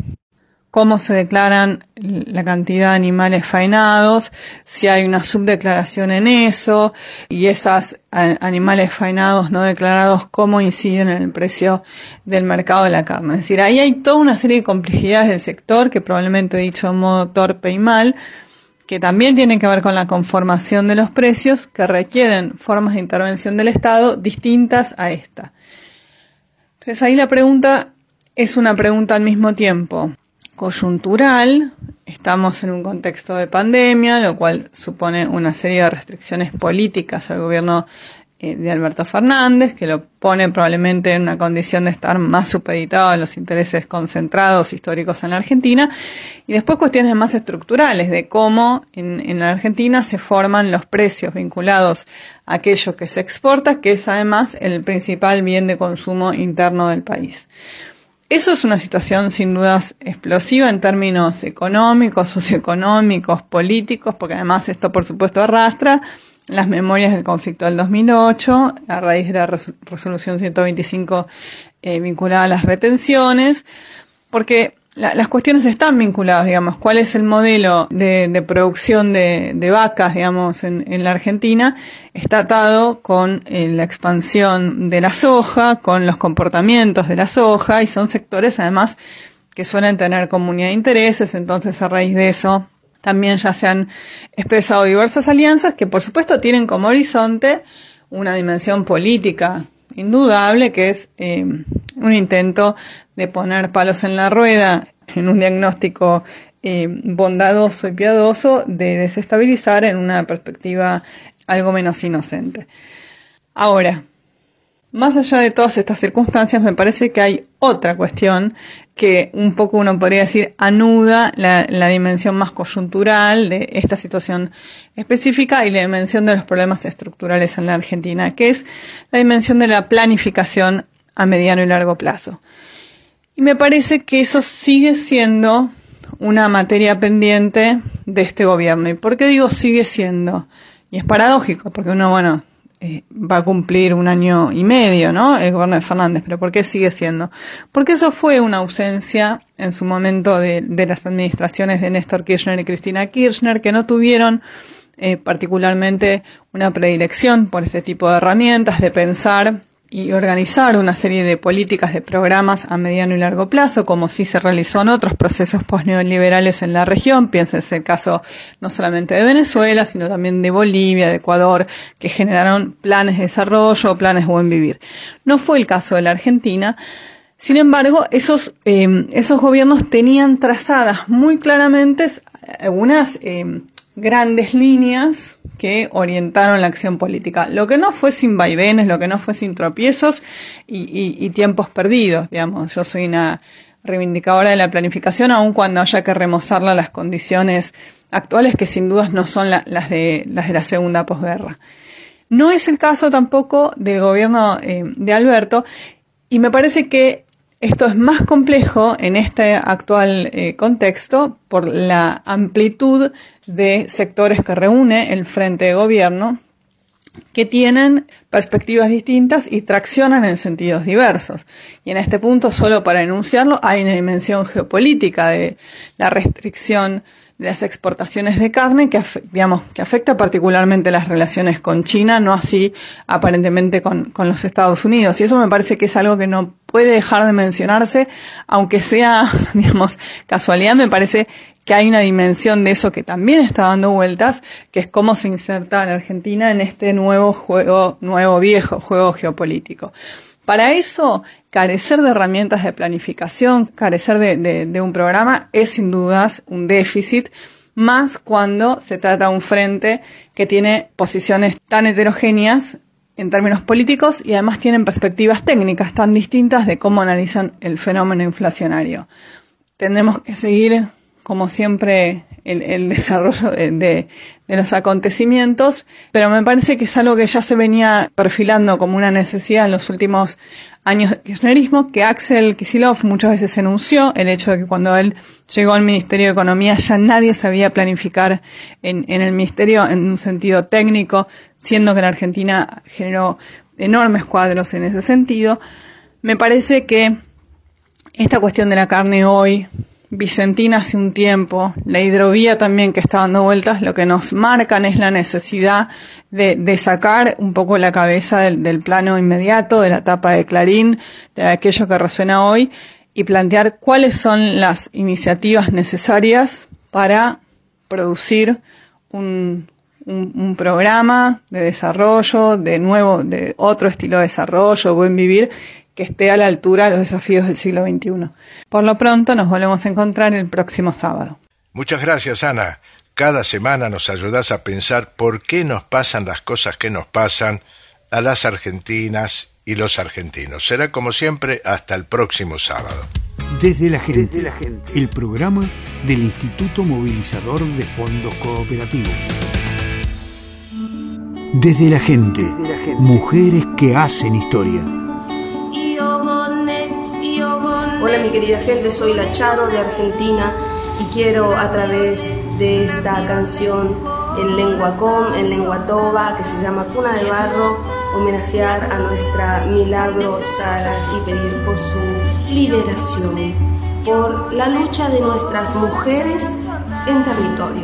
Cómo se declaran la cantidad de animales faenados, si hay una subdeclaración en eso, y esos animales faenados no declarados, cómo inciden en el precio del mercado de la carne. Es decir, ahí hay toda una serie de complejidades del sector que probablemente he dicho de modo torpe y mal, que también tienen que ver con la conformación de los precios, que requieren formas de intervención del Estado distintas a esta. Entonces ahí la pregunta es una pregunta al mismo tiempo coyuntural. Estamos en un contexto de pandemia, lo cual supone una serie de restricciones políticas al gobierno eh, de Alberto Fernández, que lo pone probablemente en una condición de estar más supeditado a los intereses concentrados históricos en la Argentina, y después cuestiones más estructurales de cómo en, en la Argentina se forman los precios vinculados a aquello que se exporta, que es además el principal bien de consumo interno del país. Eso es una situación sin dudas explosiva en términos económicos, socioeconómicos, políticos, porque además esto por supuesto arrastra las memorias del conflicto del dos mil ocho, a raíz de la resolución ciento veinticinco eh, vinculada a las retenciones, porque la, las cuestiones están vinculadas, digamos, cuál es el modelo de, de producción de, de vacas, digamos, en, en la Argentina, está atado con eh, la expansión de la soja, con los comportamientos de la soja, y son sectores además que suelen tener comunidad de intereses. Entonces a raíz de eso también ya se han expresado diversas alianzas que por supuesto tienen como horizonte una dimensión política indudable, que es eh, un intento de poner palos en la rueda en un diagnóstico eh, bondadoso y piadoso de desestabilizar en una perspectiva algo menos inocente. Ahora, más allá de todas estas circunstancias, me parece que hay otra cuestión que un poco uno podría decir anuda la, la dimensión más coyuntural de esta situación específica y la dimensión de los problemas estructurales en la Argentina, que es la dimensión de la planificación a mediano y largo plazo. Y me parece que eso sigue siendo una materia pendiente de este gobierno. ¿Y por qué digo sigue siendo? Y es paradójico, porque uno, bueno, Eh, va a cumplir un año y medio, ¿no?, el gobierno de Fernández, pero ¿por qué sigue siendo? Porque eso fue una ausencia en su momento de, de las administraciones de Néstor Kirchner y Cristina Kirchner, que no tuvieron eh, particularmente una predilección por este tipo de herramientas, de pensar y organizar una serie de políticas, de programas a mediano y largo plazo, como sí se realizó en otros procesos postneoliberales en la región. Piénsense el caso no solamente de Venezuela, sino también de Bolivia, de Ecuador, que generaron planes de desarrollo, planes de buen vivir. No fue el caso de la Argentina. Sin embargo, esos, eh, esos gobiernos tenían trazadas muy claramente algunas eh, grandes líneas que orientaron la acción política. Lo que no fue sin vaivenes, lo que no fue sin tropiezos y, y, y tiempos perdidos, digamos. Yo soy una reivindicadora de la planificación, aun cuando haya que remozarla a las condiciones actuales, que sin dudas no son la, las de las de la segunda posguerra. No es el caso tampoco del gobierno eh, de Alberto, y me parece que esto es más complejo en este actual eh, contexto por la amplitud de sectores que reúne el frente de gobierno, que tienen perspectivas distintas y traccionan en sentidos diversos. Y en este punto, solo para enunciarlo, hay una dimensión geopolítica de la restricción de las exportaciones de carne que, digamos, que afecta particularmente las relaciones con China, no así aparentemente con, con los Estados Unidos. Y eso me parece que es algo que no puede dejar de mencionarse, aunque sea, digamos, casualidad. Me parece que hay una dimensión de eso que también está dando vueltas, que es cómo se inserta la Argentina en este nuevo juego, nuevo viejo juego geopolítico. Para eso, carecer de herramientas de planificación, carecer de, de, de un programa es sin dudas un déficit, más cuando se trata de un frente que tiene posiciones tan heterogéneas en términos políticos y además tienen perspectivas técnicas tan distintas de cómo analizan el fenómeno inflacionario. Tendremos que seguir, como siempre, el, el desarrollo de, de, de los acontecimientos, pero me parece que es algo que ya se venía perfilando como una necesidad en los últimos años de kirchnerismo, que Axel Kicillof muchas veces enunció, el hecho de que cuando él llegó al Ministerio de Economía ya nadie sabía planificar en, en el Ministerio en un sentido técnico, siendo que la Argentina generó enormes cuadros en ese sentido. Me parece que esta cuestión de la carne hoy, Vicentina hace un tiempo, la hidrovía también que está dando vueltas, lo que nos marcan es la necesidad de, de sacar un poco la cabeza del, del plano inmediato, de la tapa de Clarín, de aquello que resuena hoy, y plantear cuáles son las iniciativas necesarias para producir un, un, un programa de desarrollo, de nuevo, de otro estilo de desarrollo, buen vivir, que esté a la altura de los desafíos del siglo veintiuno. Por lo pronto nos volvemos a encontrar el próximo sábado. Muchas gracias, Ana. Cada semana nos ayudás a pensar por qué nos pasan las cosas que nos pasan a las argentinas y los argentinos. Será como siempre hasta el próximo sábado. Desde la gente, Desde la gente. El programa del Instituto Movilizador de Fondos Cooperativos. Desde la gente, Desde la gente. Mujeres que hacen historia. Hola mi querida gente, soy la Charo de Argentina y quiero a través de esta canción en lengua com, en lengua toba, que se llama Cuna de Barro, homenajear a nuestra Milagro Salas y pedir por su liberación, por la lucha de nuestras mujeres en territorio.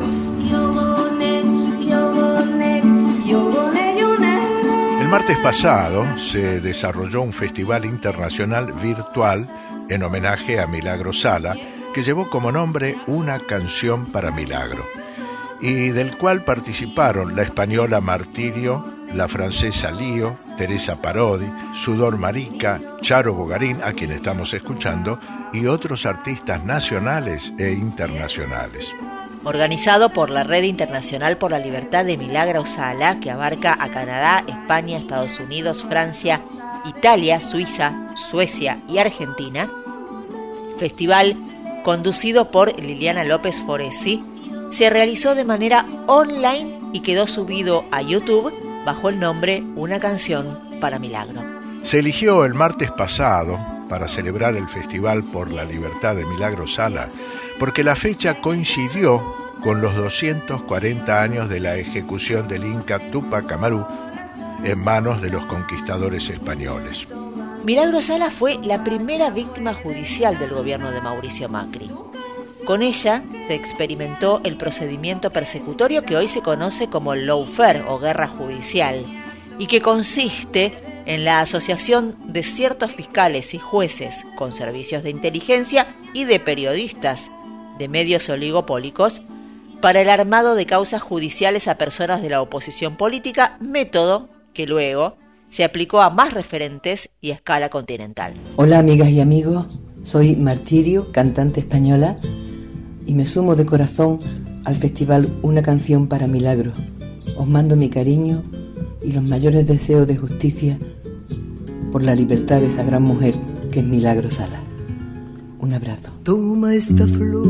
El martes pasado se desarrolló un festival internacional virtual en homenaje a Milagro Sala, que llevó como nombre Una canción para Milagro, y del cual participaron la española Martirio, la francesa Lío, Teresa Parodi, Sudor Marica, Charo Bogarín, a quien estamos escuchando, y otros artistas nacionales e internacionales. Organizado por la Red Internacional por la Libertad de Milagro Sala, que abarca a Canadá, España, Estados Unidos, Francia, Italia, Suiza, Suecia y Argentina. Festival conducido por Liliana López Foresi, se realizó de manera online y quedó subido a YouTube bajo el nombre Una canción para Milagro. Se eligió el martes pasado para celebrar el Festival por la Libertad de Milagro Sala, porque la fecha coincidió con los doscientos cuarenta años de la ejecución del Inca Túpac Amaru en manos de los conquistadores españoles. Milagro Sala fue la primera víctima judicial del gobierno de Mauricio Macri. Con ella se experimentó el procedimiento persecutorio que hoy se conoce como lawfare o guerra judicial, y que consiste en la asociación de ciertos fiscales y jueces con servicios de inteligencia y de periodistas de medios oligopólicos para el armado de causas judiciales a personas de la oposición política, método que luego se aplicó a más referentes y a escala continental. Hola amigas y amigos, soy Martirio, cantante española, y me sumo de corazón al festival Una canción para Milagro. Os mando mi cariño y los mayores deseos de justicia por la libertad de esa gran mujer que es Milagro Sala. Un abrazo. Toma esta flor,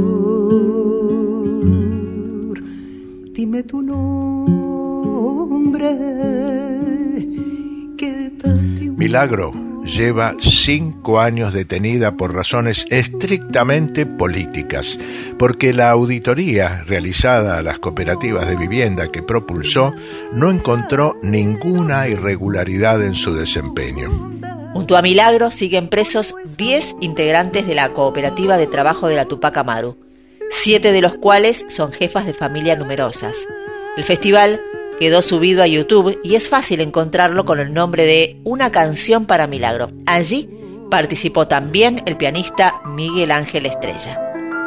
dime tu nombre. Milagro lleva cinco años detenida por razones estrictamente políticas, porque la auditoría realizada a las cooperativas de vivienda que propulsó no encontró ninguna irregularidad en su desempeño. Junto a Milagro siguen presos diez integrantes de la cooperativa de trabajo de la Tupac Amaru, siete de los cuales son jefas de familia numerosas. El festival quedó subido a YouTube y es fácil encontrarlo con el nombre de Una canción para Milagro. Allí participó también el pianista Miguel Ángel Estrella.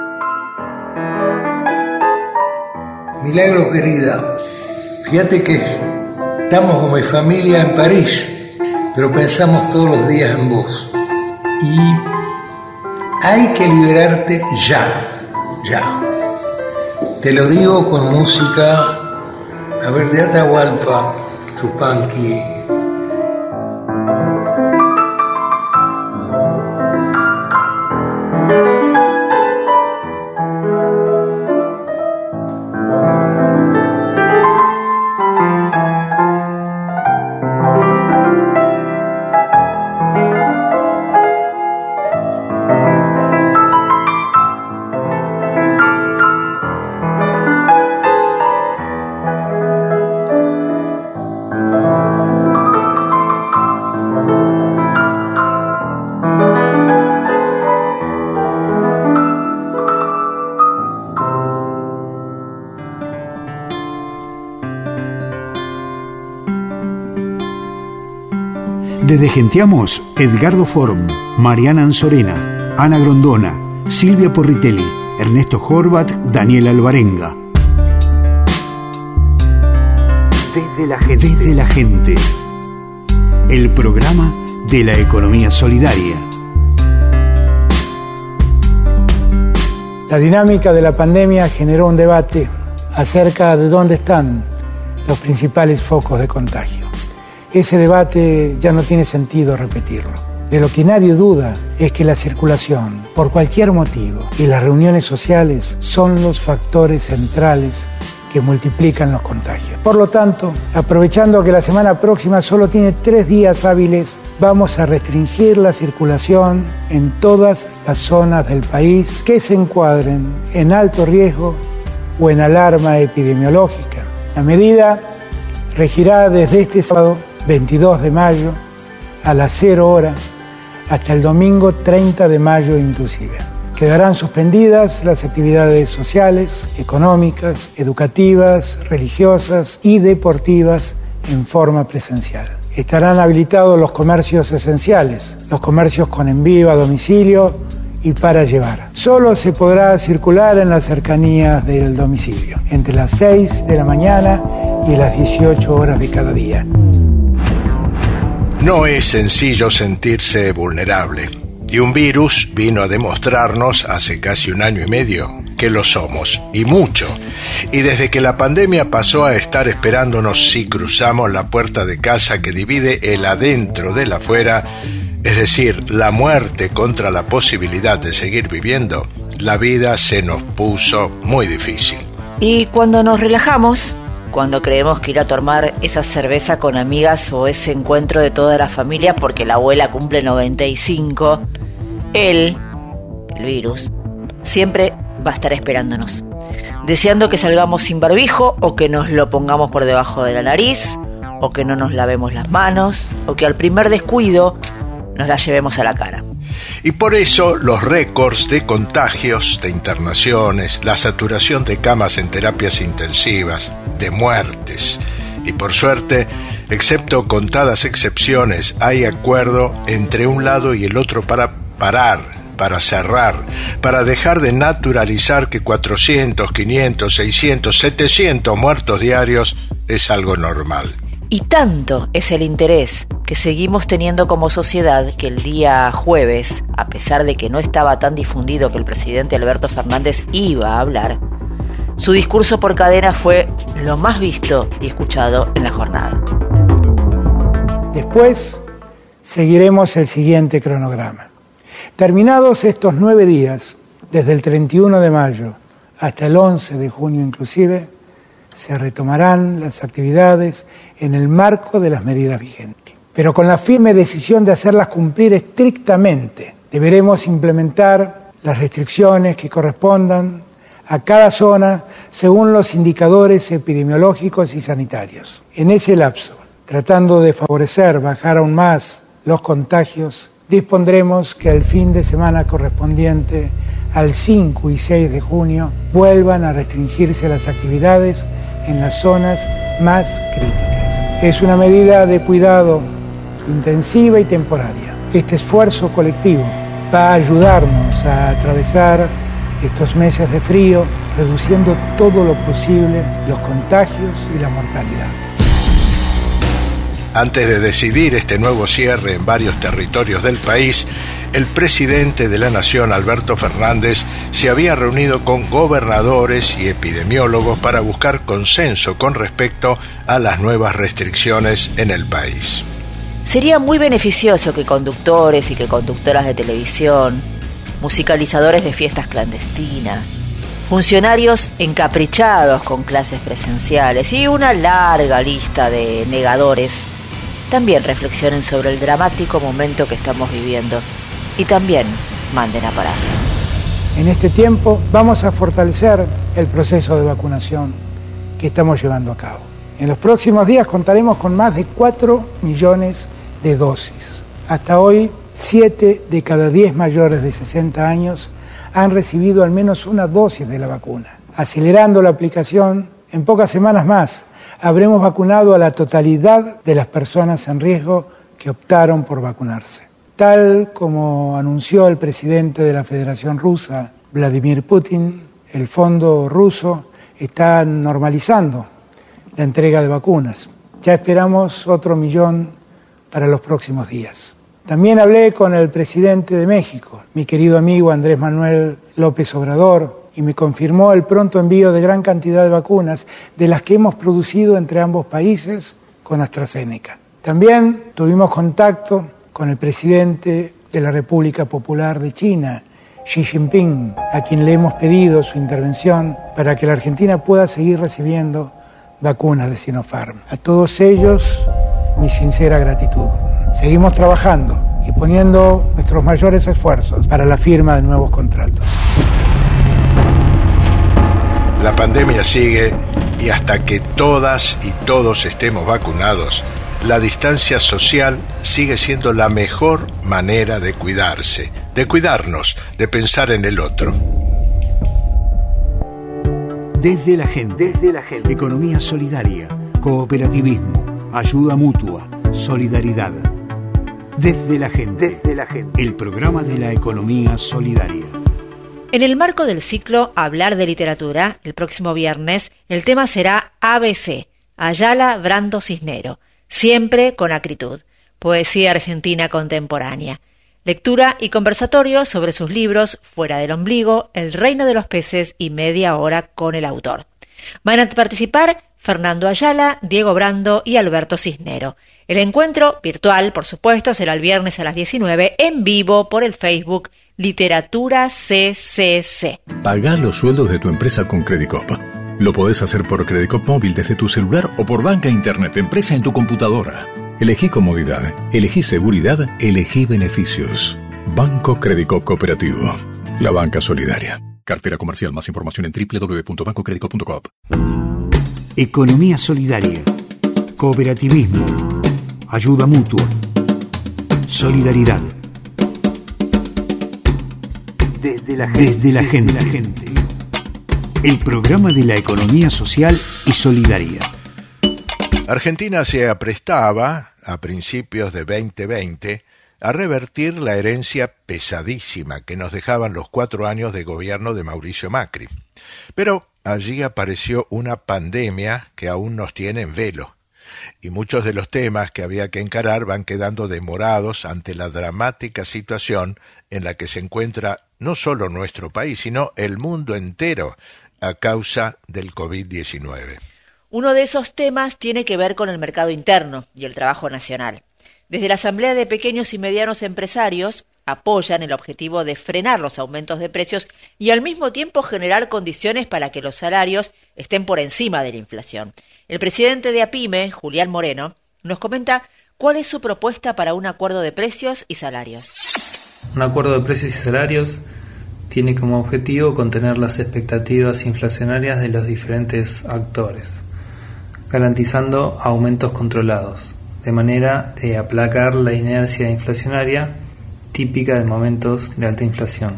Milagro querida, fíjate que estamos con mi familia en París, pero pensamos todos los días en vos. Y hay que liberarte ya, ya. Te lo digo con música. A ver, de Atahualpa, Chupanqui. Desde Genteamos, Edgardo Form, Mariana Anzorena, Ana Grondona, Silvia Porritelli, Ernesto Horvat, Daniel Alvarenga. Desde la gente. Desde la gente. El programa de la economía solidaria. La dinámica de la pandemia generó un debate acerca de dónde están los principales focos de contagio. Ese debate ya no tiene sentido repetirlo. De lo que nadie duda es que la circulación, por cualquier motivo, y las reuniones sociales son los factores centrales que multiplican los contagios. Por lo tanto, aprovechando que la semana próxima solo tiene tres días hábiles, vamos a restringir la circulación en todas las zonas del país que se encuadren en alto riesgo o en alarma epidemiológica. La medida regirá desde este sábado veintidós de mayo a las cero hora hasta el domingo treinta de mayo inclusive. Quedarán suspendidas las actividades sociales, económicas, educativas, religiosas y deportivas en forma presencial. Estarán habilitados los comercios esenciales, los comercios con envío a domicilio y para llevar. Solo se podrá circular en las cercanías del domicilio, entre las seis de la mañana y las dieciocho horas de cada día. No es sencillo sentirse vulnerable, y un virus vino a demostrarnos hace casi un año y medio que lo somos, y mucho. Y desde que la pandemia pasó a estar esperándonos si cruzamos la puerta de casa que divide el adentro del afuera, es decir, la muerte contra la posibilidad de seguir viviendo, la vida se nos puso muy difícil. Y cuando nos relajamos, cuando creemos que ir a tomar esa cerveza con amigas o ese encuentro de toda la familia porque la abuela cumple noventa y cinco, él, el virus, siempre va a estar esperándonos, deseando que salgamos sin barbijo o que nos lo pongamos por debajo de la nariz o que no nos lavemos las manos o que al primer descuido nos la llevemos a la cara. Y por eso los récords de contagios, de internaciones, la saturación de camas en terapias intensivas, de muertes. Y por suerte, excepto contadas excepciones, hay acuerdo entre un lado y el otro para parar, para cerrar, para dejar de naturalizar que cuatrocientos, quinientos, seiscientos, setecientos muertos diarios es algo normal. Y tanto es el interés que seguimos teniendo como sociedad que el día jueves, a pesar de que no estaba tan difundido que el presidente Alberto Fernández iba a hablar, Su discurso por cadena fue lo más visto y escuchado en la jornada. Después seguiremos el siguiente cronograma. Terminados estos nueve días, desde el treinta y uno de mayo hasta el once de junio inclusive, se retomarán las actividades en el marco de las medidas vigentes. Pero con la firme decisión de hacerlas cumplir estrictamente, deberemos implementar las restricciones que correspondan a cada zona según los indicadores epidemiológicos y sanitarios. En ese lapso, tratando de favorecer bajar aún más los contagios, dispondremos que el fin de semana correspondiente al cinco y seis de junio vuelvan a restringirse las actividades en las zonas más críticas. Es una medida de cuidado intensiva y temporaria. Este esfuerzo colectivo va a ayudarnos a atravesar estos meses de frío, reduciendo todo lo posible los contagios y la mortalidad. Antes de decidir este nuevo cierre en varios territorios del país, el presidente de la Nación, Alberto Fernández, se había reunido con gobernadores y epidemiólogos para buscar consenso con respecto a las nuevas restricciones en el país. Sería muy beneficioso que conductores y que conductoras de televisión, musicalizadores de fiestas clandestinas, funcionarios encaprichados con clases presenciales y una larga lista de negadores también reflexionen sobre el dramático momento que estamos viviendo y también manden a parar. En este tiempo vamos a fortalecer el proceso de vacunación que estamos llevando a cabo. En los próximos días contaremos con más de cuatro millones de dosis. Hasta hoy, siete de cada diez mayores de sesenta años han recibido al menos una dosis de la vacuna. Acelerando la aplicación, en pocas semanas más habremos vacunado a la totalidad de las personas en riesgo que optaron por vacunarse. Tal como anunció el presidente de la Federación Rusa, Vladimir Putin, el fondo ruso está normalizando la entrega de vacunas. Ya esperamos otro millón para los próximos días. También hablé con el presidente de México, mi querido amigo Andrés Manuel López Obrador, y me confirmó el pronto envío de gran cantidad de vacunas de las que hemos producido entre ambos países con AstraZeneca. También tuvimos contacto con el presidente de la República Popular de China, Xi Jinping, a quien le hemos pedido su intervención para que la Argentina pueda seguir recibiendo vacunas de Sinopharm. A todos ellos, mi sincera gratitud. Seguimos trabajando y poniendo nuestros mayores esfuerzos para la firma de nuevos contratos. La pandemia sigue y hasta que todas y todos estemos vacunados, la distancia social sigue siendo la mejor manera de cuidarse, de cuidarnos, de pensar en el otro. Desde la gente, Desde la gente. Economía solidaria, cooperativismo, ayuda mutua, solidaridad. Desde la gente, Desde la gente. El programa de la economía solidaria. En el marco del ciclo Hablar de Literatura, el próximo viernes, el tema será A B C, Ayala Brando Cisnero, siempre con acritud, poesía argentina contemporánea. Lectura y conversatorio sobre sus libros Fuera del ombligo, El reino de los peces y Media hora con el autor. Van a participar Fernando Ayala, Diego Brando y Alberto Cisnero. El encuentro, virtual por supuesto, será el viernes a las diecinueve en vivo por el Facebook Literatura C C C. Pagá los sueldos de tu empresa con Credicop. Lo podés hacer por Credicop móvil desde tu celular o por banca internet empresa en tu computadora. Elegí comodidad, elegí seguridad, elegí beneficios. Banco Credicop Cooperativo. La banca solidaria. Cartera comercial. Más información en doble u doble u doble u punto banco credicop punto com. Economía solidaria. Cooperativismo. Ayuda mutua. Solidaridad. Desde la gente. Desde la gente. Desde la gente. El programa de la economía social y solidaria. Argentina se aprestaba, a principios de veinte veinte, a revertir la herencia pesadísima que nos dejaban los cuatro años de gobierno de Mauricio Macri. Pero allí apareció una pandemia que aún nos tiene en velo, y muchos de los temas que había que encarar van quedando demorados ante la dramática situación en la que se encuentra no solo nuestro país, sino el mundo entero, a causa del COVID diecinueve. Uno de esos temas tiene que ver con el mercado interno y el trabajo nacional. Desde la Asamblea de Pequeños y Medianos Empresarios apoyan el objetivo de frenar los aumentos de precios y al mismo tiempo generar condiciones para que los salarios estén por encima de la inflación. El presidente de APIME, Julián Moreno, nos comenta cuál es su propuesta para un acuerdo de precios y salarios. Un acuerdo de precios y salarios tiene como objetivo contener las expectativas inflacionarias de los diferentes actores, garantizando aumentos controlados, de manera de aplacar la inercia inflacionaria típica de momentos de alta inflación.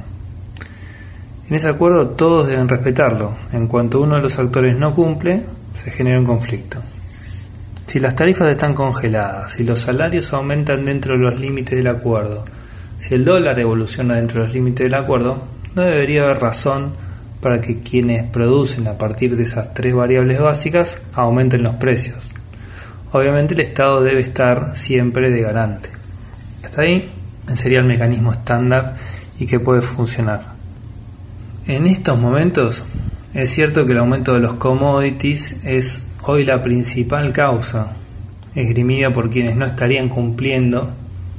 En ese acuerdo todos deben respetarlo. En cuanto uno de los actores no cumple, se genera un conflicto. Si las tarifas están congeladas, si los salarios aumentan dentro de los límites del acuerdo, si el dólar evoluciona dentro de los límites del acuerdo, no debería haber razón para que quienes producen a partir de esas tres variables básicas aumenten los precios. Obviamente el Estado debe estar siempre de garante. Hasta ahí sería el mecanismo estándar y que puede funcionar. En estos momentos es cierto que el aumento de los commodities es hoy la principal causa esgrimida por quienes no estarían cumpliendo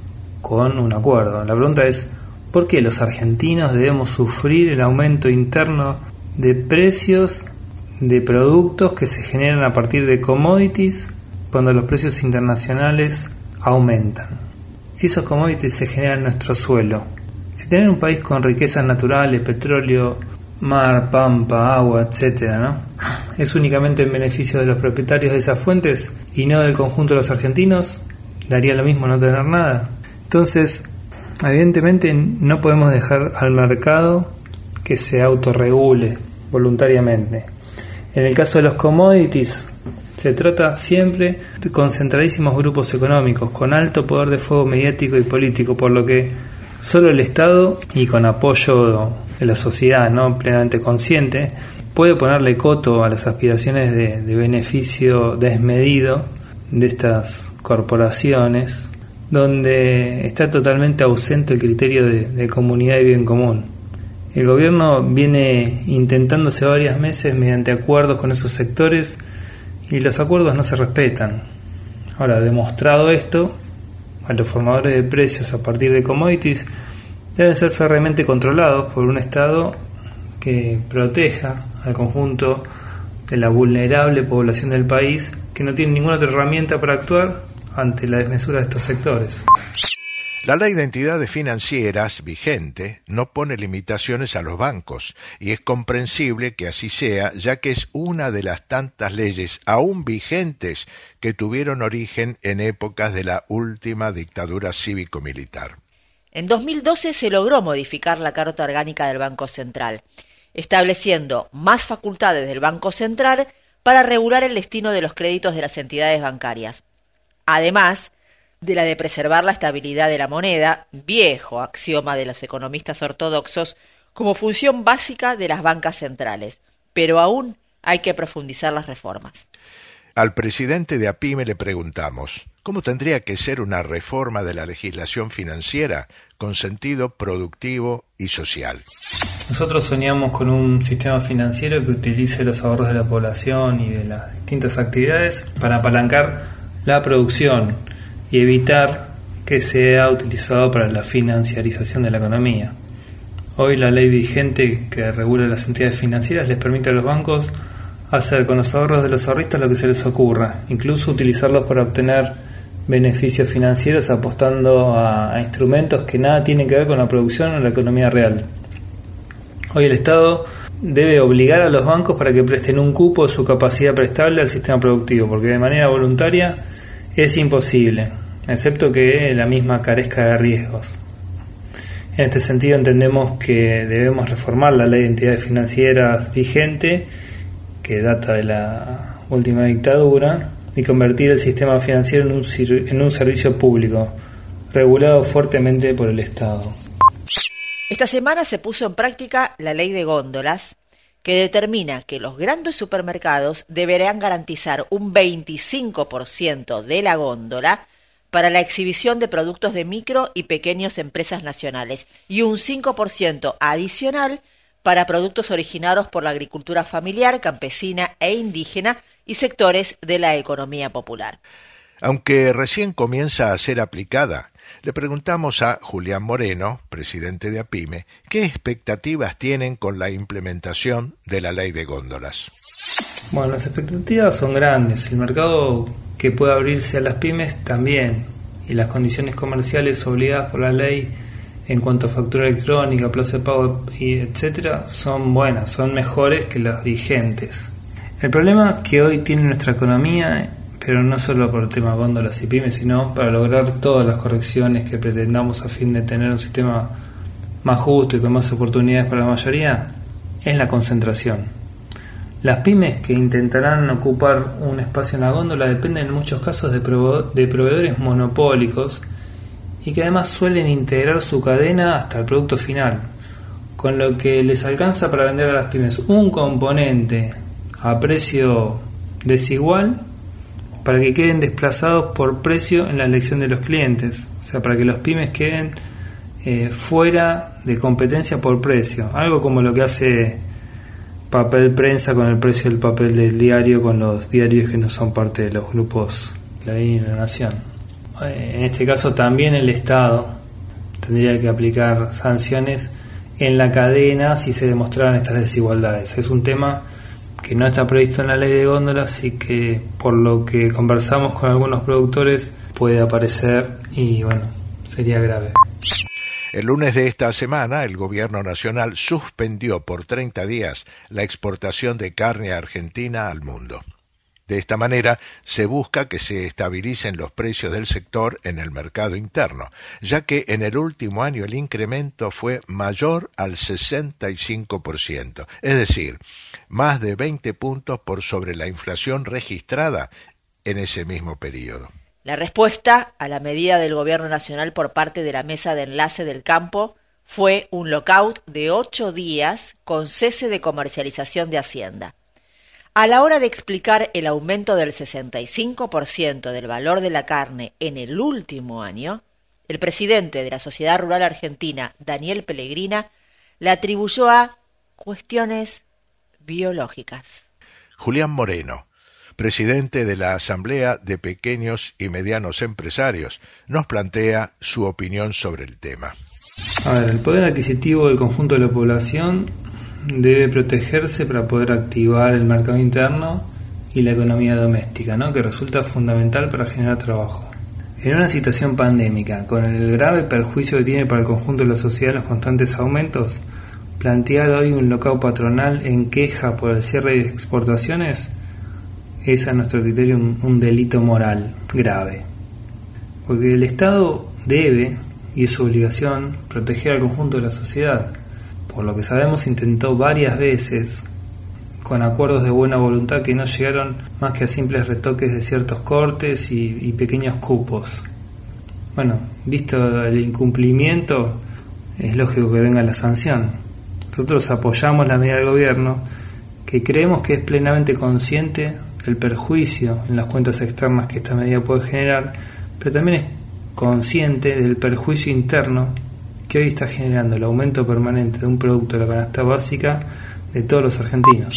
con un acuerdo. La pregunta es, ¿por qué los argentinos debemos sufrir el aumento interno de precios de productos que se generan a partir de commodities cuando los precios internacionales aumentan? Si esos commodities se generan en nuestro suelo, si tener un país con riquezas naturales, petróleo, mar, pampa, agua, etcétera, ¿no?, es únicamente en beneficio de los propietarios de esas fuentes y no del conjunto de los argentinos, daría lo mismo no tener nada. Entonces, evidentemente no podemos dejar al mercado que se autorregule voluntariamente. En el caso de los commodities, se trata siempre de concentradísimos grupos económicos con alto poder de fuego mediático y político, por lo que solo el Estado, y con apoyo de la sociedad no plenamente consciente, puede ponerle coto a las aspiraciones de, de beneficio desmedido de estas corporaciones, donde está totalmente ausente el criterio de, de comunidad y bien común. El gobierno viene intentando hace varios meses mediante acuerdos con esos sectores y los acuerdos no se respetan. Ahora, demostrado esto, a los formadores de precios a partir de commodities deben ser férreamente controlados por un Estado que proteja al conjunto de la vulnerable población del país, que no tiene ninguna otra herramienta para actuar ante la desmesura de estos sectores. La Ley de Entidades Financieras vigente no pone limitaciones a los bancos, y es comprensible que así sea, ya que es una de las tantas leyes aún vigentes que tuvieron origen en épocas de la última dictadura cívico-militar. En dos mil doce se logró modificar la Carta Orgánica del Banco Central, estableciendo más facultades del Banco Central para regular el destino de los créditos de las entidades bancarias. Además de la de preservar la estabilidad de la moneda, viejo axioma de los economistas ortodoxos, como función básica de las bancas centrales. Pero aún hay que profundizar las reformas. Al presidente de APIME le preguntamos, ¿cómo tendría que ser una reforma de la legislación financiera con sentido productivo y social? Nosotros soñamos con un sistema financiero que utilice los ahorros de la población y de las distintas actividades para apalancar la producción y evitar que sea utilizado para la financiarización de la economía. Hoy la ley vigente que regula las entidades financieras les permite a los bancos hacer con los ahorros de los ahorristas lo que se les ocurra, incluso utilizarlos para obtener beneficios financieros apostando a, a instrumentos que nada tienen que ver con la producción o la economía real. Hoy el Estado debe obligar a los bancos para que presten un cupo de su capacidad prestable al sistema productivo, porque de manera voluntaria es imposible, excepto que la misma carezca de riesgos. En este sentido entendemos que debemos reformar la ley de entidades financieras vigente, que data de la última dictadura, y convertir el sistema financiero en un, en un servicio público, regulado fuertemente por el Estado. Esta semana se puso en práctica la ley de góndolas, que determina que los grandes supermercados deberán garantizar un veinticinco por ciento de la góndola para la exhibición de productos de micro y pequeñas empresas nacionales y un cinco por ciento adicional para productos originados por la agricultura familiar, campesina e indígena y sectores de la economía popular. Aunque recién comienza a ser aplicada, le preguntamos a Julián Moreno, presidente de APIME, qué expectativas tienen con la implementación de la ley de góndolas. Bueno, las expectativas son grandes. El mercado que puede abrirse a las pymes también, y las condiciones comerciales obligadas por la ley en cuanto a factura electrónica, plazo de pago, y etcétera, son buenas, son mejores que las vigentes. El problema que hoy tiene nuestra economía, pero no solo por el tema góndolas y pymes, sino para lograr todas las correcciones que pretendamos a fin de tener un sistema más justo y con más oportunidades para la mayoría, es la concentración. Las pymes que intentarán ocupar un espacio en la góndola dependen en muchos casos de, prove- de proveedores monopólicos y que además suelen integrar su cadena hasta el producto final, con lo que les alcanza para vender a las pymes un componente a precio desigual para que queden desplazados por precio en la elección de los clientes, o sea, para que los pymes queden eh, fuera de competencia por precio, algo como lo que hace papel prensa con el precio del papel del diario con los diarios que no son parte de los grupos Clarín y La Nación. En este caso también el Estado tendría que aplicar sanciones en la cadena si se demostraran estas desigualdades. Es un tema que no está previsto en la ley de góndolas y que, por lo que conversamos con algunos productores, puede aparecer y bueno, sería grave. El lunes de esta semana, el gobierno nacional suspendió por treinta días la exportación de carne argentina al mundo. De esta manera, se busca que se estabilicen los precios del sector en el mercado interno, ya que en el último año el incremento fue mayor al sesenta y cinco por ciento, es decir, más de veinte puntos por sobre la inflación registrada en ese mismo periodo. La respuesta a la medida del Gobierno Nacional por parte de la Mesa de Enlace del Campo fue un lockout de ocho días con cese de comercialización de Hacienda. A la hora de explicar el aumento del sesenta y cinco por ciento del valor de la carne en el último año, el presidente de la Sociedad Rural Argentina, Daniel Pellegrina, la atribuyó a cuestiones biológicas. Julián Moreno, presidente de la Asamblea de Pequeños y Medianos Empresarios, nos plantea su opinión sobre el tema. A ver, el poder adquisitivo del conjunto de la población debe protegerse para poder activar el mercado interno y la economía doméstica, ¿no?, que resulta fundamental para generar trabajo. En una situación pandémica, con el grave perjuicio que tiene para el conjunto de la sociedad los constantes aumentos, plantear hoy un lockout patronal en queja por el cierre de exportaciones es, a nuestro criterio, un, un delito moral grave. Porque el Estado debe, y es su obligación, proteger al conjunto de la sociedad. Por lo que sabemos, intentó varias veces, con acuerdos de buena voluntad que no llegaron más que a simples retoques de ciertos cortes y, y pequeños cupos. Bueno, visto el incumplimiento, es lógico que venga la sanción. Nosotros apoyamos la medida del gobierno, que creemos que es plenamente consciente del perjuicio en las cuentas externas que esta medida puede generar, pero también es consciente del perjuicio interno que hoy está generando el aumento permanente de un producto de la canasta básica de todos los argentinos.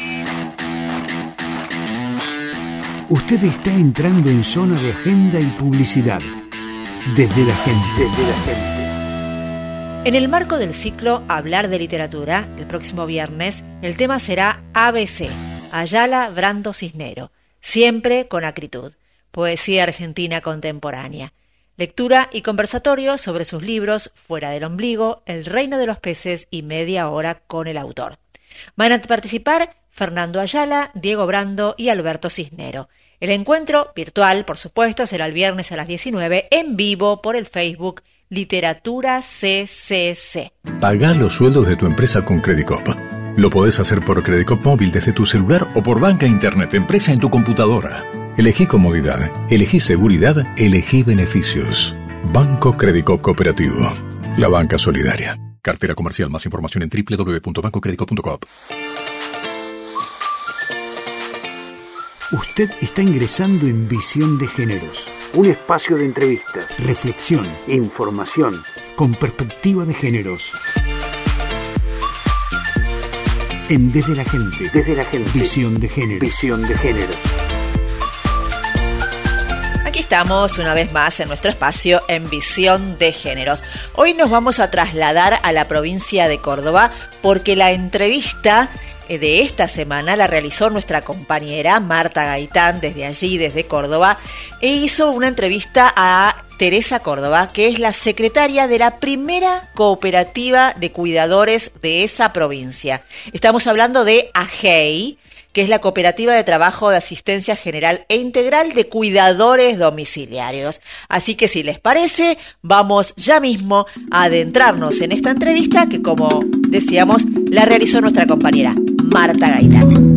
Usted está entrando en zona de agenda y publicidad. Desde la gente. Desde la gente. En el marco del ciclo Hablar de Literatura, el próximo viernes, el tema será A B C, Ayala Brando Cisnero, siempre con acritud, poesía argentina contemporánea. Lectura y conversatorio sobre sus libros Fuera del Ombligo, El Reino de los Peces y Media Hora con el autor. Van a participar Fernando Ayala, Diego Brando y Alberto Cisnero. El encuentro, virtual por supuesto, será el viernes a las diecinueve en vivo por el Facebook Literatura C C C. Pagá los sueldos de tu empresa con Credicop. Lo podés hacer por Credicop móvil desde tu celular o por banca internet empresa en tu computadora. Elegí comodidad, elegí seguridad, elegí beneficios. Banco Credicop Cooperativo. La banca solidaria. Cartera comercial. Más información en doble u doble u doble u punto banco credicop punto com. Usted está ingresando en Visión de Géneros. Un espacio de entrevistas, Reflexión. información, Con perspectiva de géneros. En Desde la Gente. Desde la Gente. Visión de género. Visión de género. Aquí estamos una vez más en nuestro espacio en Visión de Géneros. Hoy nos vamos a trasladar a la provincia de Córdoba porque la entrevista de esta semana la realizó nuestra compañera Marta Gaitán desde allí, desde Córdoba, e hizo una entrevista a Teresa Córdoba, que es la secretaria de la primera cooperativa de cuidadores de esa provincia. Estamos hablando de AGEI, que es la Cooperativa de Trabajo de Asistencia General e Integral de Cuidadores Domiciliarios. Así que si les parece, vamos ya mismo a adentrarnos en esta entrevista que, como decíamos, la realizó nuestra compañera Marta Gaitán.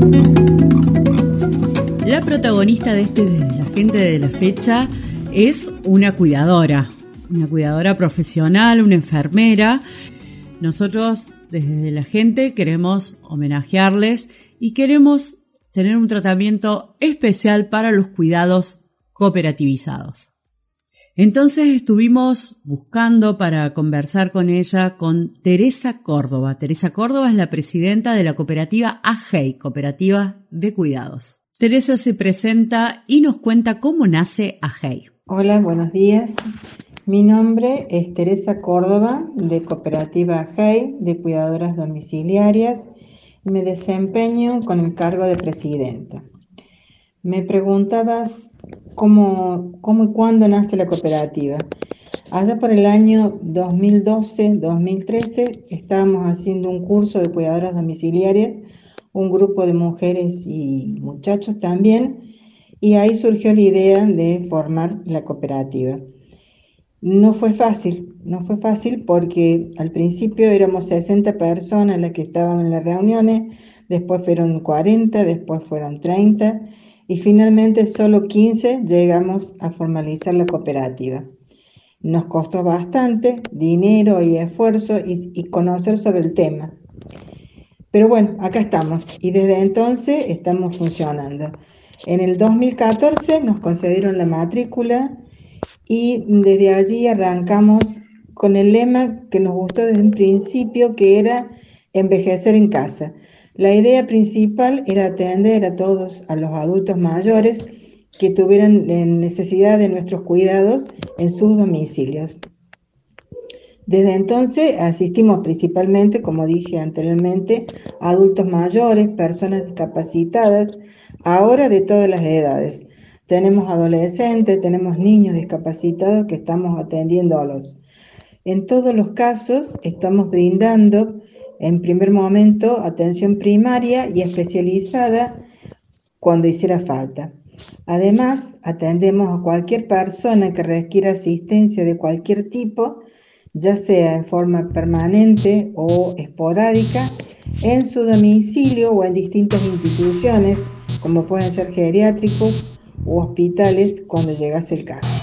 La protagonista de este de la gente de la fecha es una cuidadora, una cuidadora profesional, una enfermera. Nosotros desde la gente queremos homenajearles y queremos tener un tratamiento especial para los cuidados cooperativizados. Entonces estuvimos buscando para conversar con ella, con Teresa Córdoba. Teresa Córdoba es la presidenta de la cooperativa AGEI, Cooperativa de Cuidados. Teresa se presenta y nos cuenta cómo nace AGEI. Hola, buenos días. Mi nombre es Teresa Córdoba, de Cooperativa AGEI, de Cuidadoras Domiciliarias, y me desempeño con el cargo de presidenta. Me preguntabas cómo, cómo y cuándo nace la cooperativa. Allá por el año dos mil doce dos mil trece estábamos haciendo un curso de cuidadoras domiciliarias, un grupo de mujeres y muchachos también, y ahí surgió la idea de formar la cooperativa. No fue fácil, no fue fácil porque al principio éramos sesenta personas las que estaban en las reuniones, después fueron cuarenta, después fueron treinta y finalmente solo quince llegamos a formalizar la cooperativa. Nos costó bastante dinero y esfuerzo y, y conocer sobre el tema. Pero bueno, acá estamos y desde entonces estamos funcionando. En el dos mil catorce nos concedieron la matrícula y desde allí arrancamos con el lema que nos gustó desde un principio, que era envejecer en casa. La idea principal era atender a todos, a los adultos mayores que tuvieran necesidad de nuestros cuidados en sus domicilios. Desde entonces asistimos principalmente, como dije anteriormente, a adultos mayores, personas discapacitadas, ahora de todas las edades. Tenemos adolescentes, tenemos niños discapacitados que estamos atendiéndolos. En todos los casos estamos brindando, en primer momento, atención primaria y especializada cuando hiciera falta. Además, atendemos a cualquier persona que requiera asistencia de cualquier tipo, ya sea en forma permanente o esporádica, en su domicilio o en distintas instituciones, como pueden ser geriátricos u hospitales cuando llegase el caso.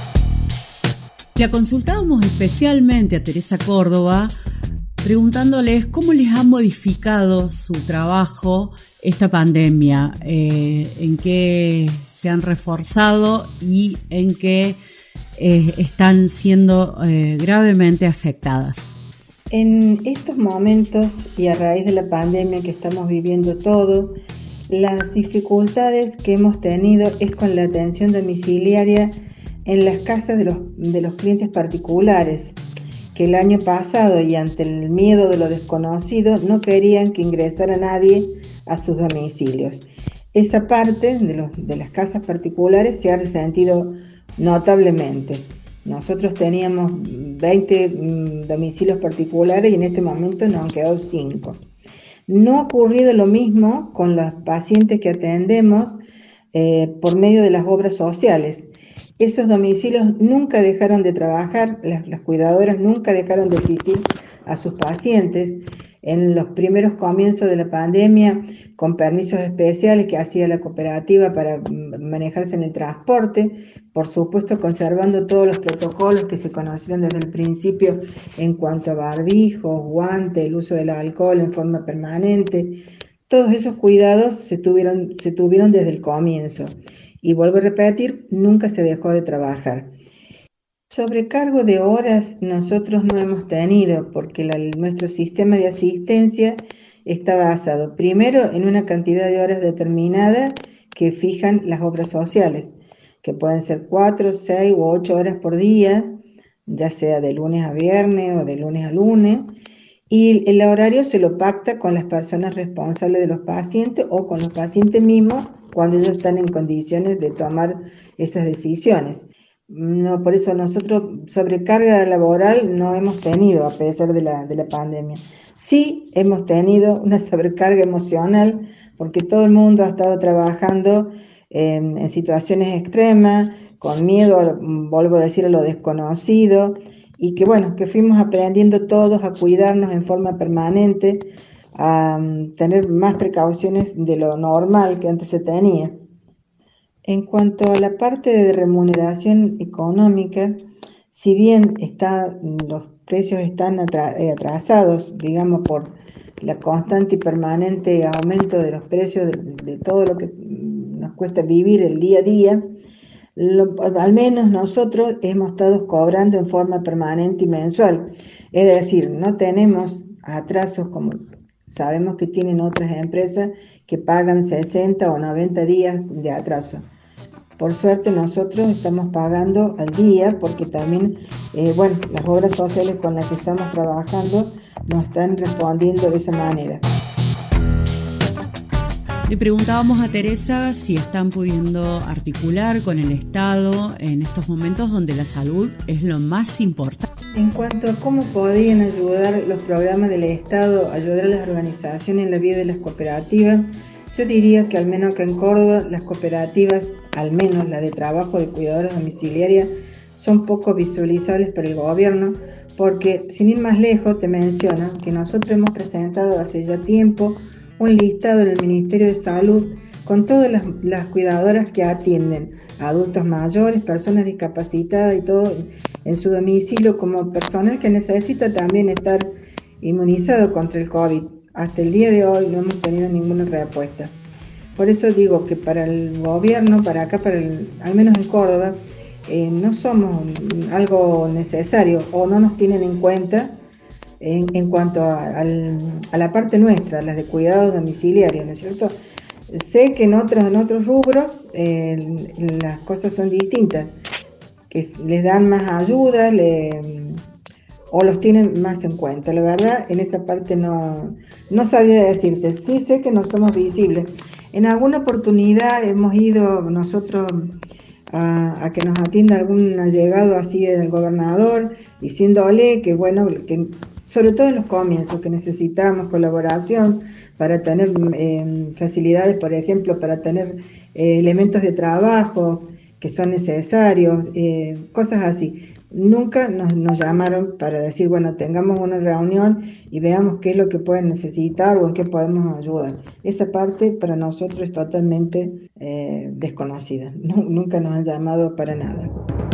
La consultábamos especialmente a Teresa Córdoba preguntándoles cómo les ha modificado su trabajo esta pandemia, eh, en qué se han reforzado y en qué eh, están siendo eh, gravemente afectadas. En estos momentos y a raíz de la pandemia que estamos viviendo todo, las dificultades que hemos tenido es con la atención domiciliaria en las casas de los, de los clientes particulares, que el año pasado y ante el miedo de lo desconocido no querían que ingresara nadie a sus domicilios. Esa parte de, los, de las casas particulares se ha resentido notablemente. Nosotros teníamos veinte mm, domicilios particulares y en este momento nos han quedado cinco. No ha ocurrido lo mismo con los pacientes que atendemos eh, por medio de las obras sociales. Esos domicilios nunca dejaron de trabajar, las, las cuidadoras nunca dejaron de asistir a sus pacientes. En los primeros comienzos de la pandemia, con permisos especiales que hacía la cooperativa para manejarse en el transporte, por supuesto conservando todos los protocolos que se conocieron desde el principio en cuanto a barbijos, guantes, el uso del alcohol en forma permanente. Todos esos cuidados se tuvieron, se tuvieron desde el comienzo. Y vuelvo a repetir, nunca se dejó de trabajar. Sobrecargo de horas nosotros no hemos tenido porque la, nuestro sistema de asistencia está basado primero en una cantidad de horas determinada que fijan las obras sociales, que pueden ser cuatro, seis u ocho horas por día, ya sea de lunes a viernes o de lunes a lunes, y el horario se lo pacta con las personas responsables de los pacientes o con los pacientes mismos cuando ellos están en condiciones de tomar esas decisiones. No, por eso nosotros sobrecarga laboral no hemos tenido a pesar de la, de la pandemia. Sí hemos tenido una sobrecarga emocional porque todo el mundo ha estado trabajando en, en situaciones extremas, con miedo, vuelvo a decir, a lo desconocido, y que bueno, que fuimos aprendiendo todos a cuidarnos en forma permanente, a um, tener más precauciones de lo normal que antes se tenía. En cuanto a la parte de remuneración económica, si bien está, los precios están atrasados, digamos, por la constante y permanente aumento de los precios de, de todo lo que nos cuesta vivir el día a día, lo, al menos nosotros hemos estado cobrando en forma permanente y mensual. Es decir, no tenemos atrasos como sabemos que tienen otras empresas que pagan sesenta o noventa días de atraso. Por suerte nosotros estamos pagando al día porque también, eh, bueno, las obras sociales con las que estamos trabajando nos están respondiendo de esa manera. Le preguntábamos a Teresa si están pudiendo articular con el Estado en estos momentos donde la salud es lo más importante. En cuanto a cómo podrían ayudar los programas del Estado, ayudar a las organizaciones en la vida de las cooperativas, yo diría que al menos acá en Córdoba las cooperativas, al menos la de trabajo de cuidadoras domiciliarias, son poco visualizables para el gobierno porque, sin ir más lejos, te menciono que nosotros hemos presentado hace ya tiempo un listado en el Ministerio de Salud con todas las, las cuidadoras que atienden a adultos mayores, personas discapacitadas y todo en su domicilio como personal que necesita también estar inmunizado contra el COVID. Hasta el día de hoy no hemos tenido ninguna respuesta. Por eso digo que para el gobierno, para acá, para el, al menos en Córdoba, eh, no somos algo necesario o no nos tienen en cuenta en, en cuanto a, al, a la parte nuestra, las de cuidados domiciliarios, ¿no es cierto? Sé que en otros, en otros rubros eh, las cosas son distintas, que les dan más ayuda le, o los tienen más en cuenta. La verdad, en esa parte no, no sabía decirte. Sí sé que no somos visibles. En alguna oportunidad hemos ido nosotros a, a que nos atienda algún allegado así del gobernador, diciéndole que bueno, que sobre todo en los comienzos, que necesitamos colaboración para tener eh, facilidades, por ejemplo, para tener eh, elementos de trabajo que son necesarios, eh, cosas así. Nunca nos, nos llamaron para decir, bueno, tengamos una reunión y veamos qué es lo que pueden necesitar o en qué podemos ayudar. Esa parte para nosotros es totalmente eh, desconocida. No, nunca nos han llamado para nada.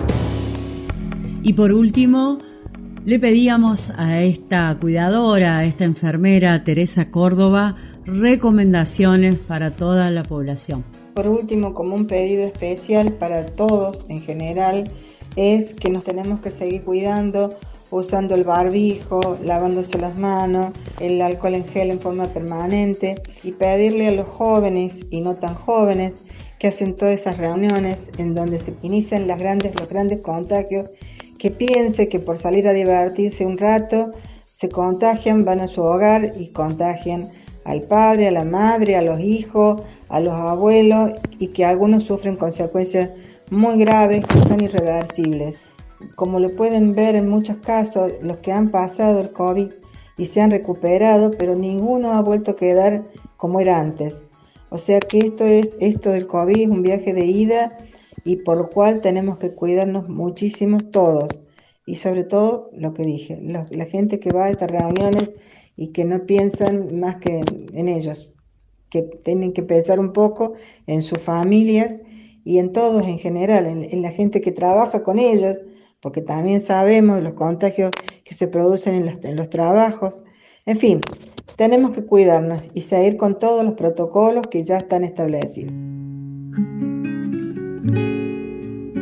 Y por último, le pedíamos a esta cuidadora, a esta enfermera, Teresa Córdoba, recomendaciones para toda la población. Por último, como un pedido especial para todos en general, es que nos tenemos que seguir cuidando, usando el barbijo, lavándose las manos, el alcohol en gel en forma permanente, y pedirle a los jóvenes y no tan jóvenes que hacen todas esas reuniones en donde se inician las grandes, los grandes contagios, que piense que por salir a divertirse un rato se contagian, van a su hogar y contagian al padre, a la madre, a los hijos, a los abuelos, y que algunos sufren consecuencias muy graves que son irreversibles. Como lo pueden ver en muchos casos, los que han pasado el COVID y se han recuperado, pero ninguno ha vuelto a quedar como era antes. O sea que esto es esto del COVID es un viaje de ida y por lo cual tenemos que cuidarnos muchísimo todos. Y sobre todo lo que dije, la, la gente que va a estas reuniones y que no piensan más que en, en ellos, que tienen que pensar un poco en sus familias y en todos en general, en, en la gente que trabaja con ellos, porque también sabemos los contagios que se producen en los, en los trabajos. En fin, tenemos que cuidarnos y seguir con todos los protocolos que ya están establecidos.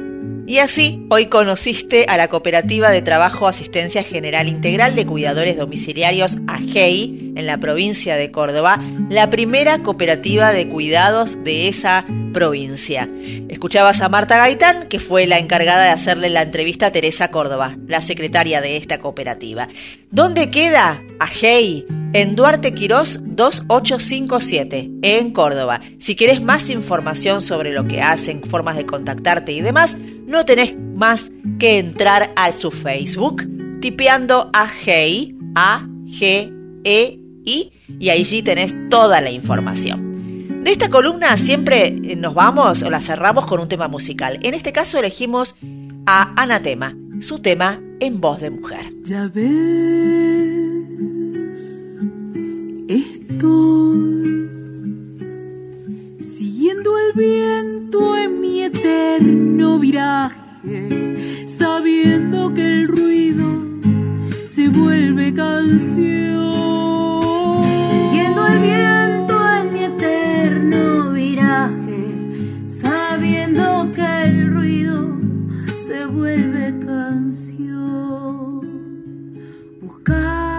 Y así, hoy conociste a la Cooperativa de Trabajo Asistencia General Integral de Cuidadores Domiciliarios A G E I en la provincia de Córdoba, la primera cooperativa de cuidados de esa provincia. Escuchabas a Marta Gaitán, que fue la encargada de hacerle la entrevista a Teresa Córdoba, la secretaria de esta cooperativa. ¿Dónde queda A G E I? En Duarte Quirós dos ocho cinco siete, en Córdoba. Si querés más información sobre lo que hacen, formas de contactarte y demás, no tenés más que entrar a su Facebook, tipeando A G E I, A G E I, y allí tenés toda la información. De esta columna siempre nos vamos o la cerramos con un tema musical. En este caso elegimos a Anatema, su tema En Voz de Mujer. Ya ves, estoy siguiendo el viento en mi eterno viraje, sabiendo que el ruido se vuelve canción. Siguiendo el viento en mi eterno viraje, sabiendo que el ruido se vuelve canción. Buscar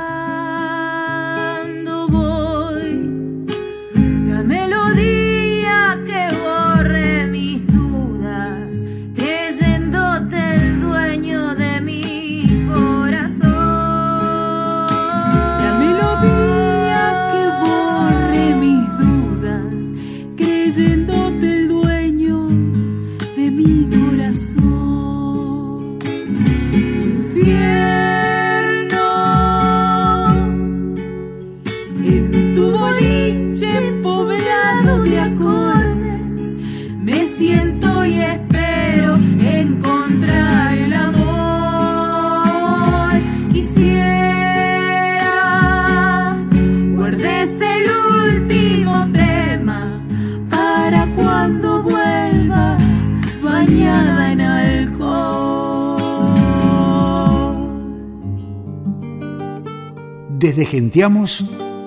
Desde Genteamos,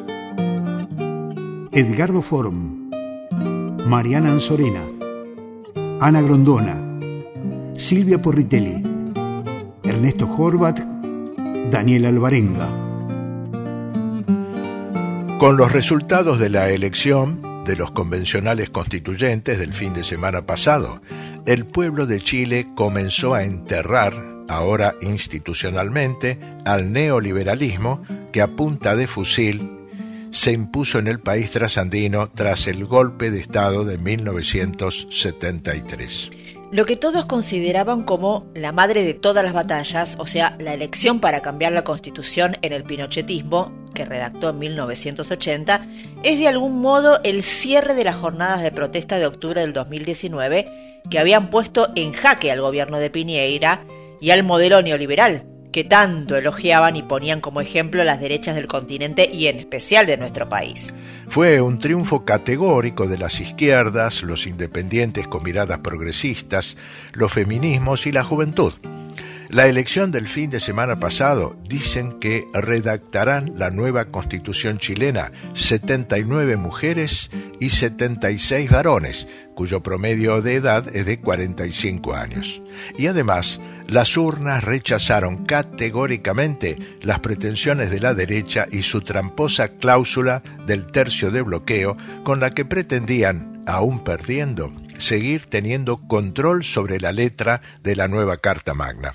Edgardo Forum, Mariana Anzorena, Ana Grondona, Silvia Porritelli, Ernesto Horvat, Daniel Alvarenga. Con los resultados de la elección de los convencionales constituyentes del fin de semana pasado, el pueblo de Chile comenzó a enterrar, ahora institucionalmente, al neoliberalismo que a punta de fusil se impuso en el país trasandino tras el golpe de Estado de mil novecientos setenta y tres. Lo que todos consideraban como la madre de todas las batallas, o sea, la elección para cambiar la Constitución en el pinochetismo, que redactó en mil novecientos ochenta, es de algún modo el cierre de las jornadas de protesta de octubre del dos mil diecinueve, que habían puesto en jaque al gobierno de Piñera y al modelo neoliberal, que tanto elogiaban y ponían como ejemplo las derechas del continente y en especial de nuestro país. Fue un triunfo categórico de las izquierdas, los independientes con miradas progresistas, los feminismos y la juventud. La elección del fin de semana pasado dicen que redactarán la nueva Constitución chilena setenta y nueve mujeres y setenta y seis varones, cuyo promedio de edad es de cuarenta y cinco años. Y además, las urnas rechazaron categóricamente las pretensiones de la derecha y su tramposa cláusula del tercio de bloqueo con la que pretendían, aún perdiendo, seguir teniendo control sobre la letra de la nueva Carta Magna.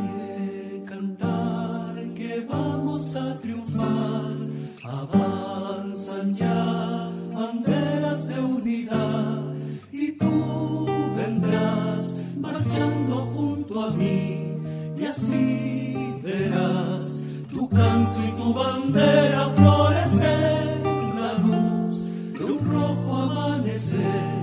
Así verás tu canto y tu bandera florecer, la luz de un rojo amanecer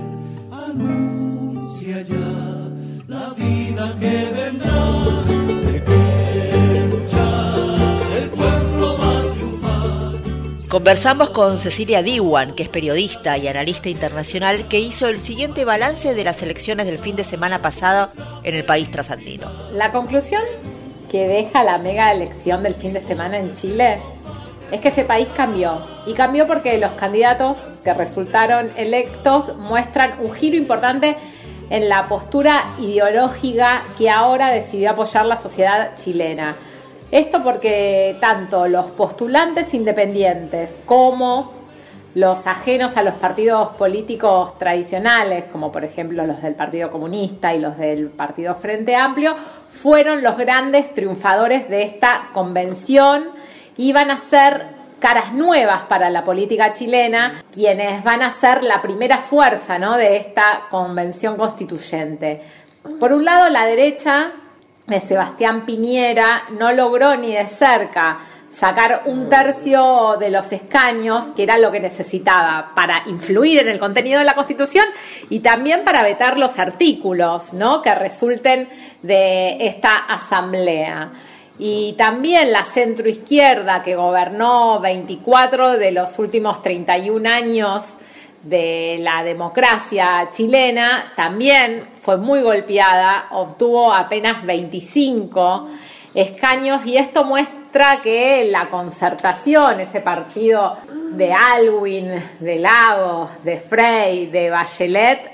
anuncia ya la vida que vendrá. De que luchar el pueblo va a triunfar. Conversamos con Cecilia Diwan, que es periodista y analista internacional, que hizo el siguiente balance de las elecciones del fin de semana pasado en el país trasandino. La conclusión que deja la mega elección del fin de semana en Chile es que ese país cambió. Y cambió porque los candidatos que resultaron electos muestran un giro importante en la postura ideológica que ahora decidió apoyar la sociedad chilena. Esto porque tanto los postulantes independientes como los ajenos a los partidos políticos tradicionales, como por ejemplo los del Partido Comunista y los del Partido Frente Amplio, fueron los grandes triunfadores de esta convención y van a ser caras nuevas para la política chilena, quienes van a ser la primera fuerza, ¿no?, de esta convención constituyente. Por un lado, la derecha de Sebastián Piñera no logró ni de cerca sacar un tercio de los escaños, que era lo que necesitaba para influir en el contenido de la Constitución y también para vetar los artículos, ¿no?, que resulten de esta asamblea. Y también la centroizquierda, que gobernó veinticuatro de los últimos treinta y un años de la democracia chilena, también fue muy golpeada, obtuvo apenas veinticinco escaños, y esto muestra que la Concertación, ese partido de Aylwin, de Lagos, de Frey, de Bachelet,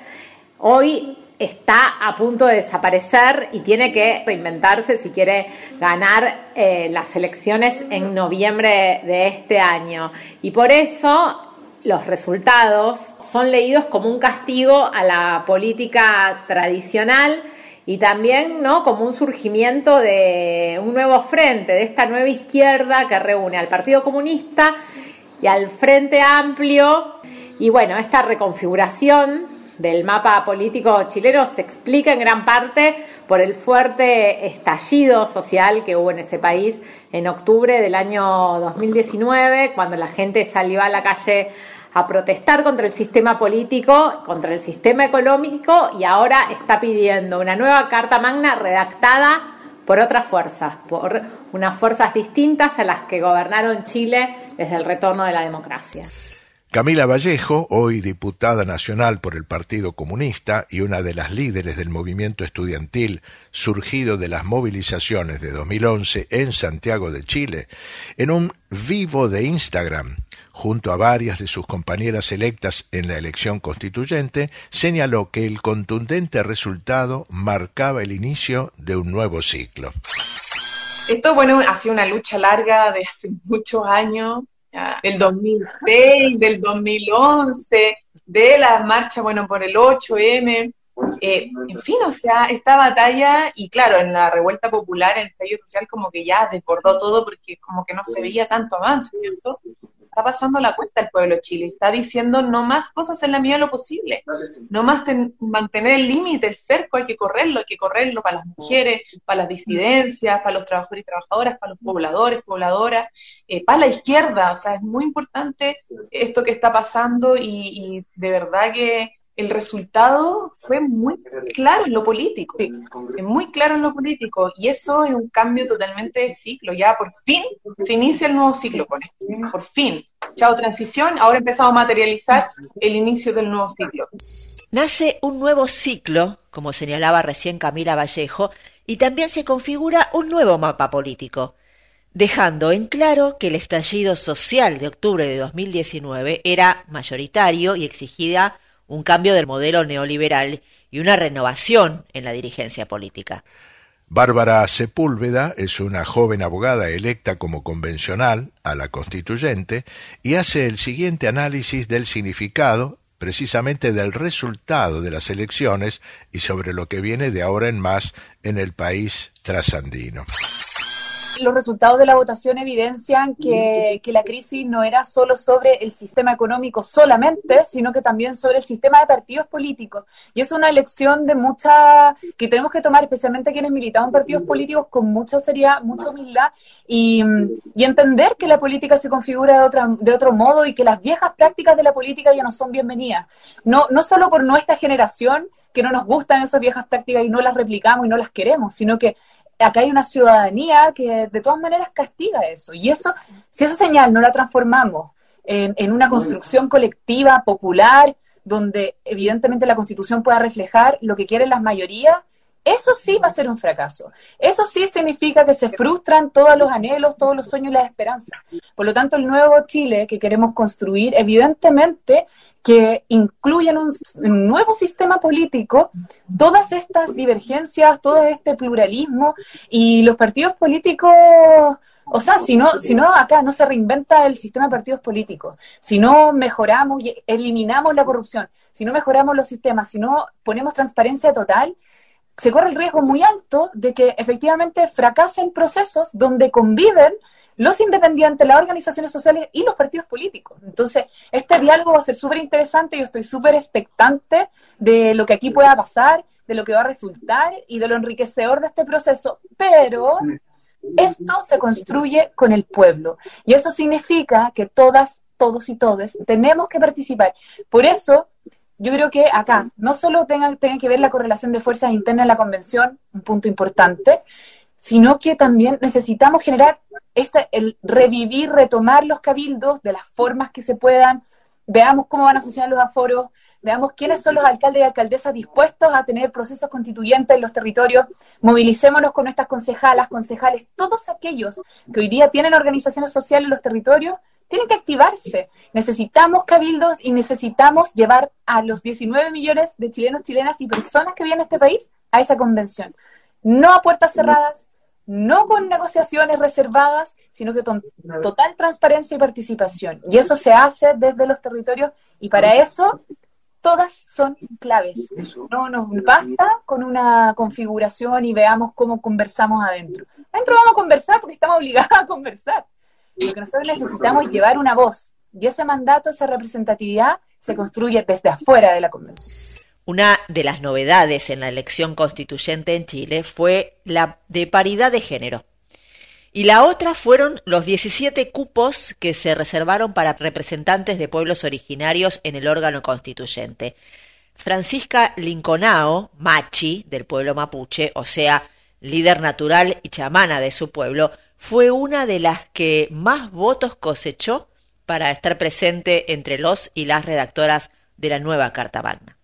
hoy está a punto de desaparecer y tiene que reinventarse si quiere ganar eh, las elecciones en noviembre de este año. Y por eso los resultados son leídos como un castigo a la política tradicional y también, ¿no?, como un surgimiento de un nuevo frente, de esta nueva izquierda que reúne al Partido Comunista y al Frente Amplio. Y bueno, esta reconfiguración del mapa político chileno se explica en gran parte por el fuerte estallido social que hubo en ese país en octubre del año dos mil diecinueve, cuando la gente salió a la calle a protestar contra el sistema político, contra el sistema económico, y ahora está pidiendo una nueva Carta Magna redactada por otras fuerzas, por unas fuerzas distintas a las que gobernaron Chile desde el retorno de la democracia. Camila Vallejo, hoy diputada nacional por el Partido Comunista y una de las líderes del movimiento estudiantil surgido de las movilizaciones de dos mil once en Santiago de Chile, en un vivo de Instagram, junto a varias de sus compañeras electas en la elección constituyente, señaló que el contundente resultado marcaba el inicio de un nuevo ciclo. Esto, bueno, ha sido una lucha larga de hace muchos años, del dos mil seis, del dos mil once, de las marchas, bueno, por el ocho eme, eh, en fin, o sea, esta batalla, y claro, en la revuelta popular, en el estallido social, como que ya desbordó todo, porque como que no se veía tanto avance, ¿cierto? Está pasando la cuenta el pueblo de Chile, está diciendo no más cosas en la medida de lo posible, no más ten, mantener el límite, el cerco, hay que correrlo, hay que correrlo para las mujeres, para las disidencias, para los trabajadores y trabajadoras, para los pobladores, pobladoras, eh, para la izquierda, o sea, es muy importante esto que está pasando y, y de verdad que el resultado fue muy claro en lo político, es muy claro en lo político, y eso es un cambio totalmente de ciclo, ya por fin se inicia el nuevo ciclo con esto, por fin, chao transición, ahora empezamos a materializar el inicio del nuevo ciclo. Nace un nuevo ciclo, como señalaba recién Camila Vallejo, y también se configura un nuevo mapa político, dejando en claro que el estallido social de octubre de dos mil diecinueve era mayoritario y exigía un cambio del modelo neoliberal y una renovación en la dirigencia política. Bárbara Sepúlveda es una joven abogada electa como convencional a la constituyente y hace el siguiente análisis del significado, precisamente del resultado de las elecciones y sobre lo que viene de ahora en más en el país trasandino. Los resultados de la votación evidencian que, que la crisis no era solo sobre el sistema económico solamente, sino que también sobre el sistema de partidos políticos. Y es una elección de mucha, que tenemos que tomar, especialmente quienes militamos en partidos políticos, con mucha seriedad, mucha humildad, y, y entender que la política se configura de, otra, de otro modo y que las viejas prácticas de la política ya no son bienvenidas. No, no solo por nuestra generación, que no nos gustan esas viejas prácticas y no las replicamos y no las queremos, sino que acá hay una ciudadanía que de todas maneras castiga eso, y eso, si esa señal no la transformamos en, en una construcción colectiva, popular, donde evidentemente la Constitución pueda reflejar lo que quieren las mayorías, eso sí va a ser un fracaso. Eso sí significa que se frustran todos los anhelos, todos los sueños y las esperanzas. Por lo tanto, el nuevo Chile que queremos construir, evidentemente que incluye en un, un nuevo sistema político todas estas divergencias, todo este pluralismo, y los partidos políticos... O sea, si no, si no, acá no se reinventa el sistema de partidos políticos, si no mejoramos y eliminamos la corrupción, si no mejoramos los sistemas, si no ponemos transparencia total, se corre el riesgo muy alto de que efectivamente fracasen procesos donde conviven los independientes, las organizaciones sociales y los partidos políticos. Entonces, este diálogo va a ser súper interesante, yo estoy súper expectante de lo que aquí pueda pasar, de lo que va a resultar y de lo enriquecedor de este proceso, pero... esto se construye con el pueblo y eso significa que todas, todos y todes tenemos que participar. Por eso, yo creo que acá no solo tenga, tenga que ver la correlación de fuerzas internas en la convención, un punto importante, sino que también necesitamos generar este, el revivir, retomar los cabildos de las formas que se puedan, veamos cómo van a funcionar los aforos, veamos quiénes son los alcaldes y alcaldesas dispuestos a tener procesos constituyentes en los territorios, movilicémonos con nuestras concejalas, concejales, todos aquellos que hoy día tienen organizaciones sociales en los territorios, tienen que activarse. Necesitamos cabildos y necesitamos llevar a los diecinueve millones de chilenos, chilenas y personas que viven en este país a esa convención. No a puertas cerradas, no con negociaciones reservadas, sino que con total transparencia y participación. Y eso se hace desde los territorios y para eso... todas son claves. No nos basta con una configuración y veamos cómo conversamos adentro. Adentro vamos a conversar porque estamos obligados a conversar. Lo que nosotros necesitamos es llevar una voz. Y ese mandato, esa representatividad, se construye desde afuera de la convención. Una de las novedades en la elección constituyente en Chile fue la de paridad de género. Y la otra fueron los diecisiete cupos que se reservaron para representantes de pueblos originarios en el órgano constituyente. Francisca Linconao, Machi, del pueblo mapuche, o sea, líder natural y chamana de su pueblo, fue una de las que más votos cosechó para estar presente entre los y las redactoras de la nueva Carta Magna.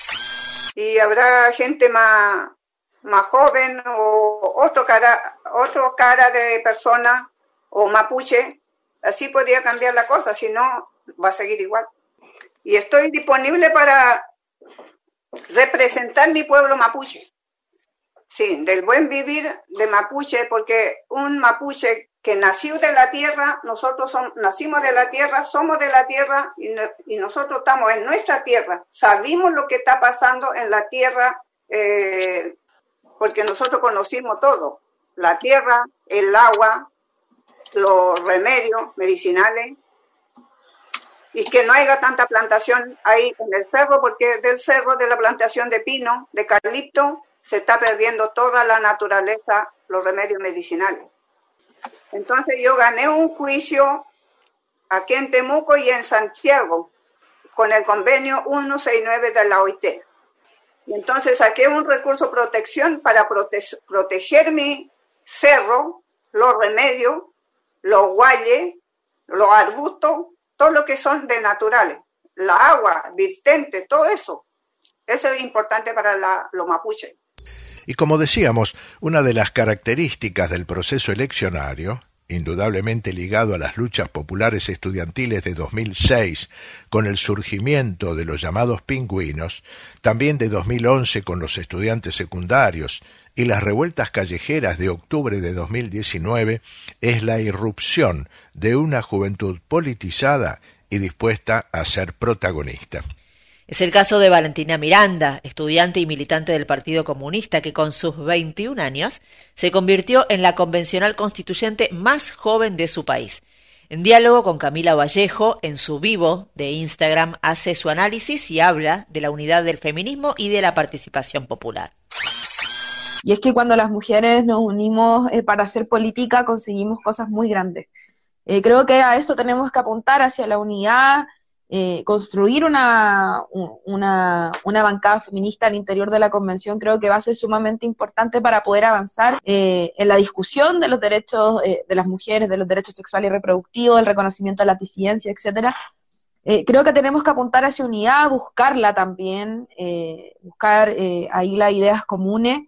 Y habrá gente más... más joven o otro cara, otro cara de persona o mapuche, así podría cambiar la cosa, si no va a seguir igual. Y estoy disponible para representar mi pueblo mapuche, sí, del buen vivir de mapuche, porque un mapuche que nació de la tierra, nosotros son, nacimos de la tierra, somos de la tierra y, no, y nosotros estamos en nuestra tierra, sabemos lo que está pasando en la tierra, eh, porque nosotros conocimos todo, la tierra, el agua, los remedios medicinales, y que no haya tanta plantación ahí en el cerro, porque del cerro, de la plantación de pino, de eucalipto, se está perdiendo toda la naturaleza, los remedios medicinales. Entonces yo gané un juicio aquí en Temuco y en Santiago, con el convenio ciento sesenta y nueve de la O I T. Y entonces saqué un recurso de protección para prote- proteger mi cerro, los remedios, los guayes, los arbustos, todo lo que son de naturales, la agua, vistente, todo eso. Eso es importante para la, los mapuches. Y como decíamos, una de las características del proceso eleccionario, indudablemente ligado a las luchas populares estudiantiles de dos mil seis, con el surgimiento de los llamados pingüinos, también de dos mil once con los estudiantes secundarios y las revueltas callejeras de octubre de dos mil diecinueve, es la irrupción de una juventud politizada y dispuesta a ser protagonista. Es el caso de Valentina Miranda, estudiante y militante del Partido Comunista, que con sus veintiún años se convirtió en la convencional constituyente más joven de su país. En diálogo con Camila Vallejo, en su vivo de Instagram, hace su análisis y habla de la unidad del feminismo y de la participación popular. Y es que cuando las mujeres nos unimos eh, para hacer política, conseguimos cosas muy grandes. Eh, creo que a eso tenemos que apuntar, hacia la unidad, Eh, construir una, una, una bancada feminista al interior de la convención. Creo que va a ser sumamente importante para poder avanzar eh, en la discusión de los derechos eh, de las mujeres, de los derechos sexuales y reproductivos, del reconocimiento de la disidencia, etcétera. Eh, creo que tenemos que apuntar hacia unidad, buscarla también, eh, buscar eh, ahí las ideas comunes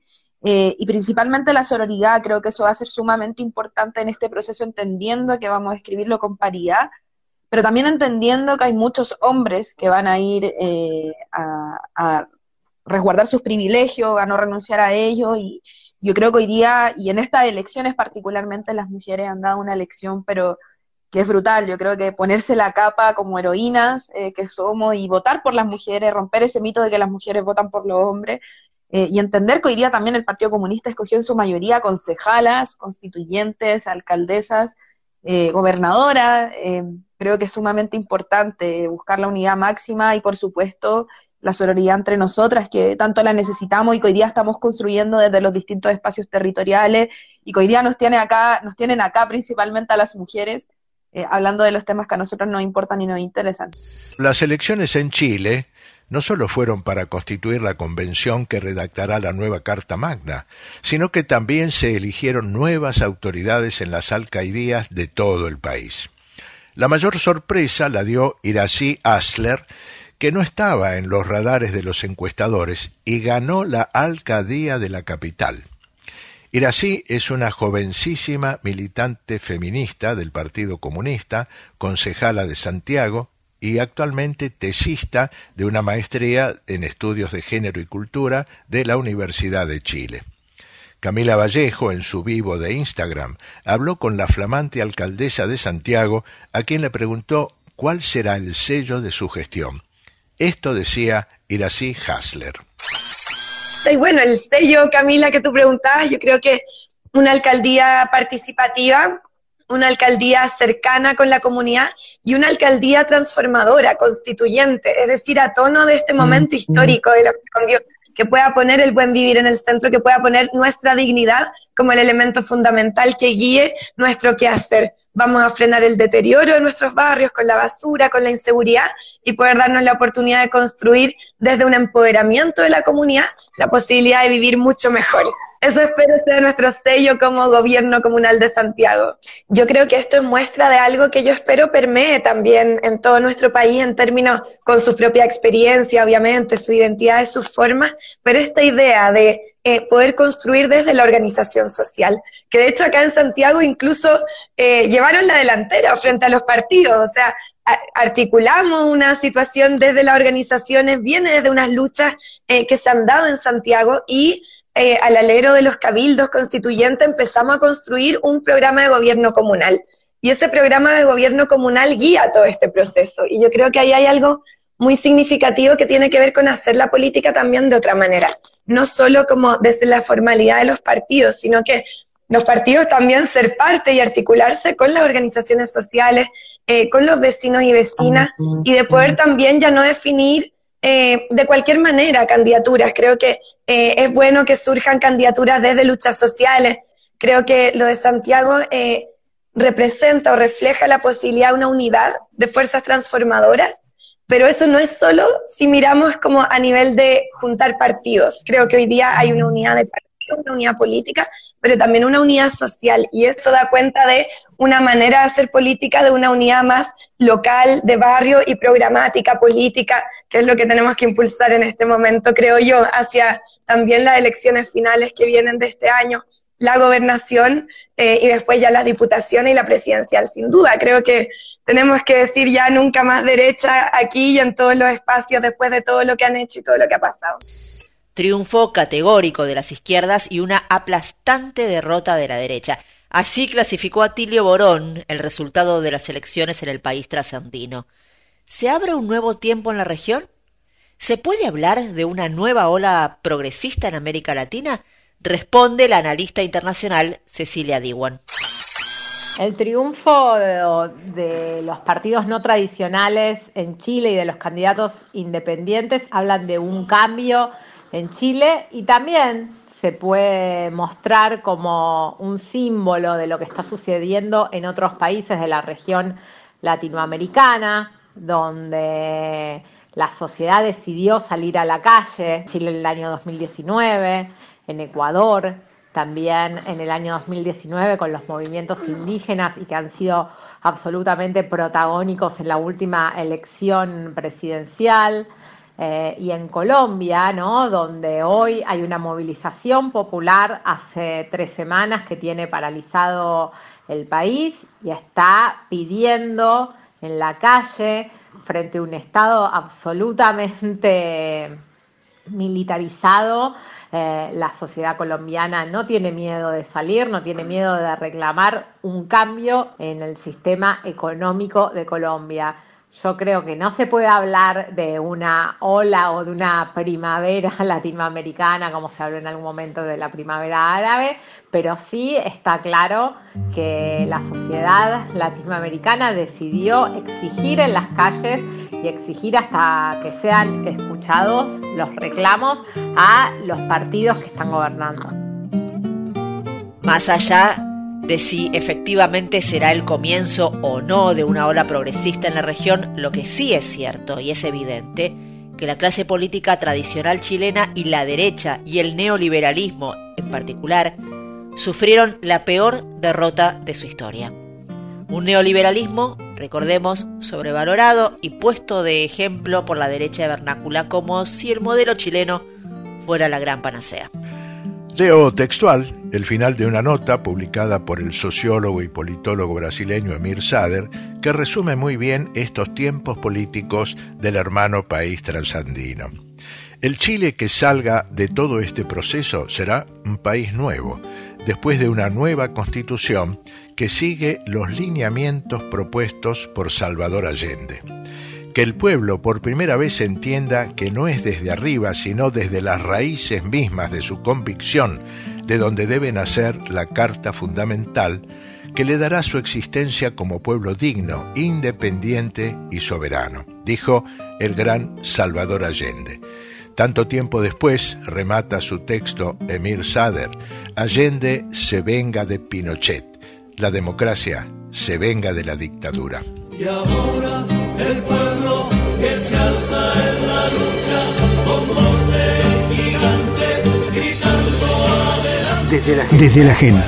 eh, y principalmente la sororidad. Creo que eso va a ser sumamente importante en este proceso, entendiendo que vamos a escribirlo con paridad, pero también entendiendo que hay muchos hombres que van a ir eh, a, a resguardar sus privilegios, a no renunciar a ellos, y yo creo que hoy día, y en estas elecciones particularmente, las mujeres han dado una elección, pero que es brutal. Yo creo que ponerse la capa como heroínas eh, que somos y votar por las mujeres, romper ese mito de que las mujeres votan por los hombres, eh, y entender que hoy día también el Partido Comunista escogió en su mayoría concejalas, constituyentes, alcaldesas, eh, gobernadoras. Eh, creo que es sumamente importante buscar la unidad máxima y, por supuesto, la sororidad entre nosotras, que tanto la necesitamos y que hoy día estamos construyendo desde los distintos espacios territoriales, y que hoy día nos tiene acá, nos tienen acá principalmente a las mujeres, eh, hablando de los temas que a nosotros nos importan y nos interesan. Las elecciones en Chile no solo fueron para constituir la convención que redactará la nueva Carta Magna, sino que también se eligieron nuevas autoridades en las alcaldías de todo el país. La mayor sorpresa la dio Iracy Asler, que no estaba en los radares de los encuestadores y ganó la alcaldía de la capital. Iracy es una jovencísima militante feminista del Partido Comunista, concejala de Santiago y actualmente tesista de una maestría en estudios de género y cultura de la Universidad de Chile. Camila Vallejo, en su vivo de Instagram, habló con la flamante alcaldesa de Santiago, a quien le preguntó cuál será el sello de su gestión. Esto decía Iracy Asler. Y bueno, el sello, Camila, que tú preguntabas, yo creo que una alcaldía participativa, una alcaldía cercana con la comunidad y una alcaldía transformadora, constituyente, es decir, a tono de este momento histórico de los cambios, que pueda poner el buen vivir en el centro, que pueda poner nuestra dignidad como el elemento fundamental que guíe nuestro quehacer. Vamos a frenar el deterioro de nuestros barrios con la basura, con la inseguridad, y poder darnos la oportunidad de construir desde un empoderamiento de la comunidad la posibilidad de vivir mucho mejor. Eso espero sea nuestro sello como gobierno comunal de Santiago. Yo creo que esto es muestra de algo que yo espero permee también en todo nuestro país en términos con su propia experiencia, obviamente, su identidad y sus formas, pero esta idea de eh, poder construir desde la organización social, que de hecho acá en Santiago incluso eh, llevaron la delantera frente a los partidos, o sea, articulamos una situación desde las organizaciones, viene desde unas luchas eh, que se han dado en Santiago y eh, al alero de los cabildos constituyentes empezamos a construir un programa de gobierno comunal. Y ese programa de gobierno comunal guía todo este proceso. Y yo creo que ahí hay algo muy significativo que tiene que ver con hacer la política también de otra manera. No solo como desde la formalidad de los partidos, sino que los partidos también ser parte y articularse con las organizaciones sociales, eh, con los vecinos y vecinas, y de poder también ya no definir eh, de cualquier manera candidaturas. Creo que eh, es bueno que surjan candidaturas desde luchas sociales. Creo que lo de Santiago eh, representa o refleja la posibilidad de una unidad de fuerzas transformadoras, pero eso no es solo si miramos como a nivel de juntar partidos. Creo que hoy día hay una unidad de partidos, una unidad política, pero también una unidad social, y eso da cuenta de una manera de hacer política, de una unidad más local, de barrio y programática política, que es lo que tenemos que impulsar en este momento, creo yo, hacia también las elecciones finales que vienen de este año, la gobernación eh, y después ya las diputaciones y la presidencial. Sin duda, creo que tenemos que decir ya nunca más derecha aquí y en todos los espacios después de todo lo que han hecho y todo lo que ha pasado. Triunfo categórico de las izquierdas y una aplastante derrota de la derecha. Así clasificó Atilio Borón el resultado de las elecciones en el país trasandino. ¿Se abre un nuevo tiempo en la región? ¿Se puede hablar de una nueva ola progresista en América Latina? Responde la analista internacional Cecilia Diwan. El triunfo de, de los partidos no tradicionales en Chile y de los candidatos independientes hablan de un cambio en Chile, y también se puede mostrar como un símbolo de lo que está sucediendo en otros países de la región latinoamericana, donde la sociedad decidió salir a la calle. Chile en el año dos mil diecinueve, en Ecuador también en el año dos mil diecinueve con los movimientos indígenas, y que han sido absolutamente protagónicos en la última elección presidencial. eh, y en Colombia, ¿no? Donde hoy hay una movilización popular hace tres semanas que tiene paralizado el país y está pidiendo en la calle, frente a un Estado absolutamente militarizado, eh, la sociedad colombiana no tiene miedo de salir, no tiene miedo de reclamar un cambio en el sistema económico de Colombia. Yo creo que no se puede hablar de una ola o de una primavera latinoamericana como se habló en algún momento de la primavera árabe, pero sí está claro que la sociedad latinoamericana decidió exigir en las calles y exigir hasta que sean escuchados los reclamos a los partidos que están gobernando. Más allá de si efectivamente será el comienzo o no de una ola progresista en la región, lo que sí es cierto y es evidente que la clase política tradicional chilena y la derecha y el neoliberalismo en particular sufrieron la peor derrota de su historia. Un neoliberalismo, recordemos, sobrevalorado y puesto de ejemplo por la derecha vernácula como si el modelo chileno fuera la gran panacea. Leo textual el final de una nota publicada por el sociólogo y politólogo brasileño Emir Sader, que resume muy bien estos tiempos políticos del hermano país transandino. El Chile que salga de todo este proceso será un país nuevo, después de una nueva constitución que sigue los lineamientos propuestos por Salvador Allende. Que el pueblo por primera vez entienda que no es desde arriba, sino desde las raíces mismas de su convicción, de donde debe nacer la Carta Fundamental, que le dará su existencia como pueblo digno, independiente y soberano, dijo el gran Salvador Allende. Tanto tiempo después, remata su texto Emir Sader, Allende se venga de Pinochet, la democracia se venga de la dictadura. Y ahora el pueblo que se alza en la lucha con voz de gigante gritando adelante. Desde la, desde la gente.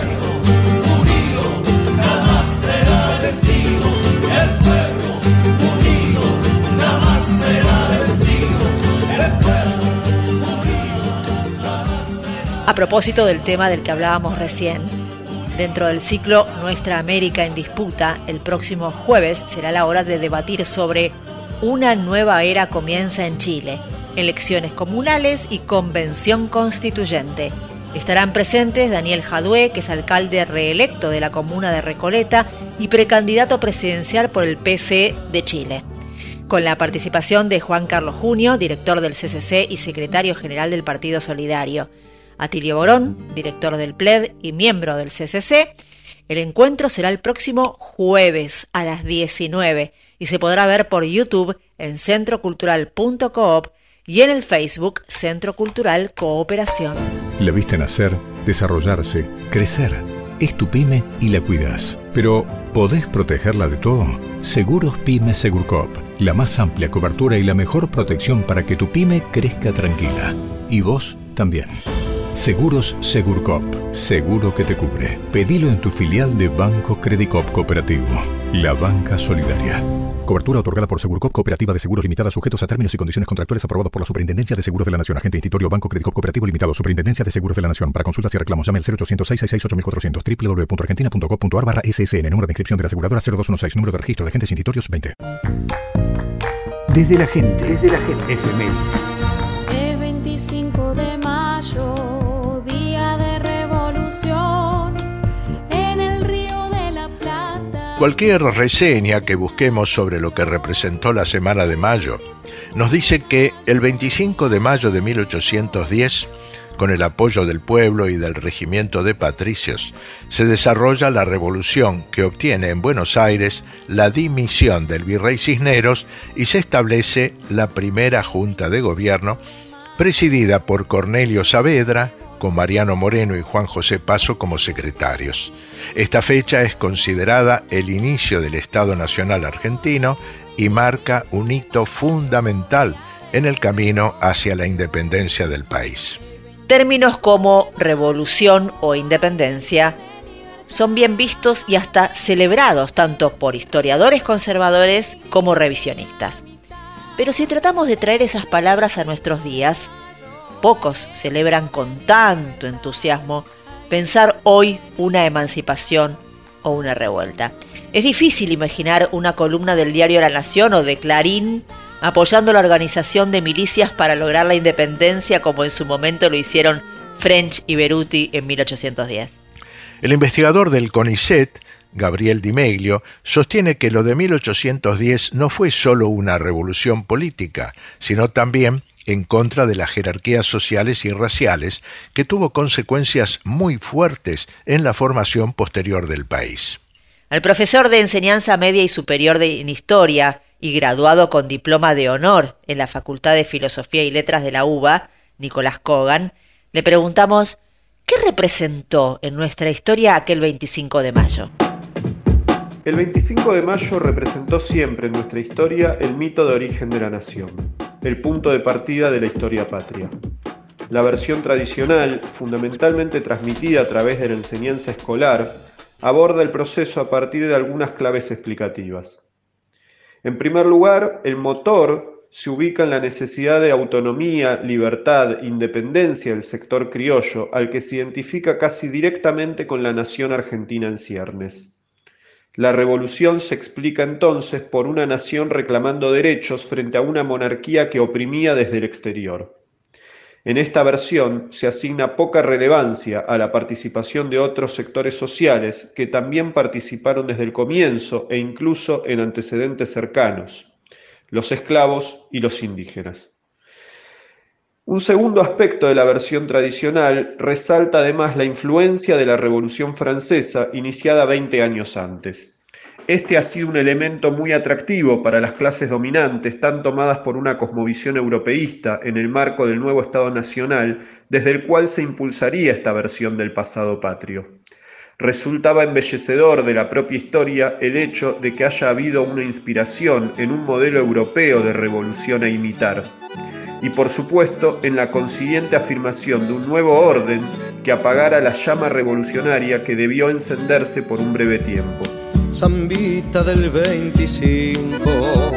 Unido jamás será vencido. El pueblo unido jamás será vencido. El pueblo unido jamás será. A propósito del tema del que hablábamos recién, dentro del ciclo Nuestra América en Disputa, el próximo jueves será la hora de debatir sobre una nueva era comienza en Chile, elecciones comunales y convención constituyente. Estarán presentes Daniel Jadue, que es alcalde reelecto de la comuna de Recoleta y precandidato presidencial por el P C de Chile, con la participación de Juan Carlos Junio, director del C C C y secretario general del Partido Solidario, Atilio Borón, director del P L E D y miembro del C C C. El encuentro será el próximo jueves a las diecinueve y se podrá ver por YouTube en centro cultural punto coop y en el Facebook Centro Cultural Cooperación. La viste nacer, desarrollarse, crecer. Es tu pyme y la cuidas. Pero, ¿podés protegerla de todo? Seguros Pyme Segurcop. La más amplia cobertura y la mejor protección para que tu pyme crezca tranquila. Y vos también. Seguros Segurcop. Seguro que te cubre. Pedilo en tu filial de Banco Credicop Cooperativo. La banca solidaria. Cobertura otorgada por Segurcop Cooperativa de Seguros Limitada, sujetos a términos y condiciones contractuales aprobados por la Superintendencia de Seguros de la Nación. Agente institutorio Banco Credicop Cooperativo Limitado. Superintendencia de Seguros de la Nación. Para consultas y reclamos llame al cero ochocientos seis, sesenta y seis, ocho mil cuatrocientos. doble u doble u doble u punto argentina punto gov punto ar barra S S N. Número de inscripción de la aseguradora cero dos uno seis. Número de registro de agentes institutorios veinte. Desde la gente. Desde la gente. Efemérides. Es veinticinco de mayo, día de revolución, en el Río de la Plata. Cualquier reseña que busquemos sobre lo que representó la Semana de Mayo nos dice que el veinticinco de mayo de mil ochocientos diez, con el apoyo del pueblo y del regimiento de patricios, se desarrolla la revolución que obtiene en Buenos Aires la dimisión del virrey Cisneros y se establece la primera junta de gobierno presidida por Cornelio Saavedra, con Mariano Moreno y Juan José Paso como secretarios. Esta fecha es considerada el inicio del Estado Nacional argentino y marca un hito fundamental en el camino hacia la independencia del país. Términos como revolución o independencia son bien vistos y hasta celebrados tanto por historiadores conservadores como revisionistas. Pero si tratamos de traer esas palabras a nuestros días, pocos celebran con tanto entusiasmo pensar hoy una emancipación o una revuelta. Es difícil imaginar una columna del diario La Nación o de Clarín apoyando la organización de milicias para lograr la independencia como en su momento lo hicieron French y Beruti en mil ochocientos diez. El investigador del CONICET, Gabriel Di Meglio, sostiene que lo de mil ochocientos diez no fue solo una revolución política, sino también en contra de las jerarquías sociales y raciales, que tuvo consecuencias muy fuertes en la formación posterior del país. Al profesor de enseñanza media y superior de, en Historia y graduado con diploma de honor en la Facultad de Filosofía y Letras de la U B A, Nicolás Kogan, le preguntamos ¿qué representó en nuestra historia aquel veinticinco de mayo? El veinticinco de mayo representó siempre en nuestra historia el mito de origen de la nación, el punto de partida de la historia patria. La versión tradicional, fundamentalmente transmitida a través de la enseñanza escolar, aborda el proceso a partir de algunas claves explicativas. En primer lugar, el motor se ubica en la necesidad de autonomía, libertad, independencia del sector criollo, al que se identifica casi directamente con la nación argentina en ciernes. La revolución se explica entonces por una nación reclamando derechos frente a una monarquía que oprimía desde el exterior. En esta versión se asigna poca relevancia a la participación de otros sectores sociales que también participaron desde el comienzo e incluso en antecedentes cercanos, los esclavos y los indígenas. Un segundo aspecto de la versión tradicional resalta además la influencia de la Revolución Francesa iniciada veinte años antes. Este ha sido un elemento muy atractivo para las clases dominantes, tan tomadas por una cosmovisión europeísta en el marco del nuevo Estado Nacional, desde el cual se impulsaría esta versión del pasado patrio. Resultaba embellecedor de la propia historia el hecho de que haya habido una inspiración en un modelo europeo de revolución a imitar, y por supuesto en la consiguiente afirmación de un nuevo orden que apagara la llama revolucionaria que debió encenderse por un breve tiempo. Zambita del veinticinco,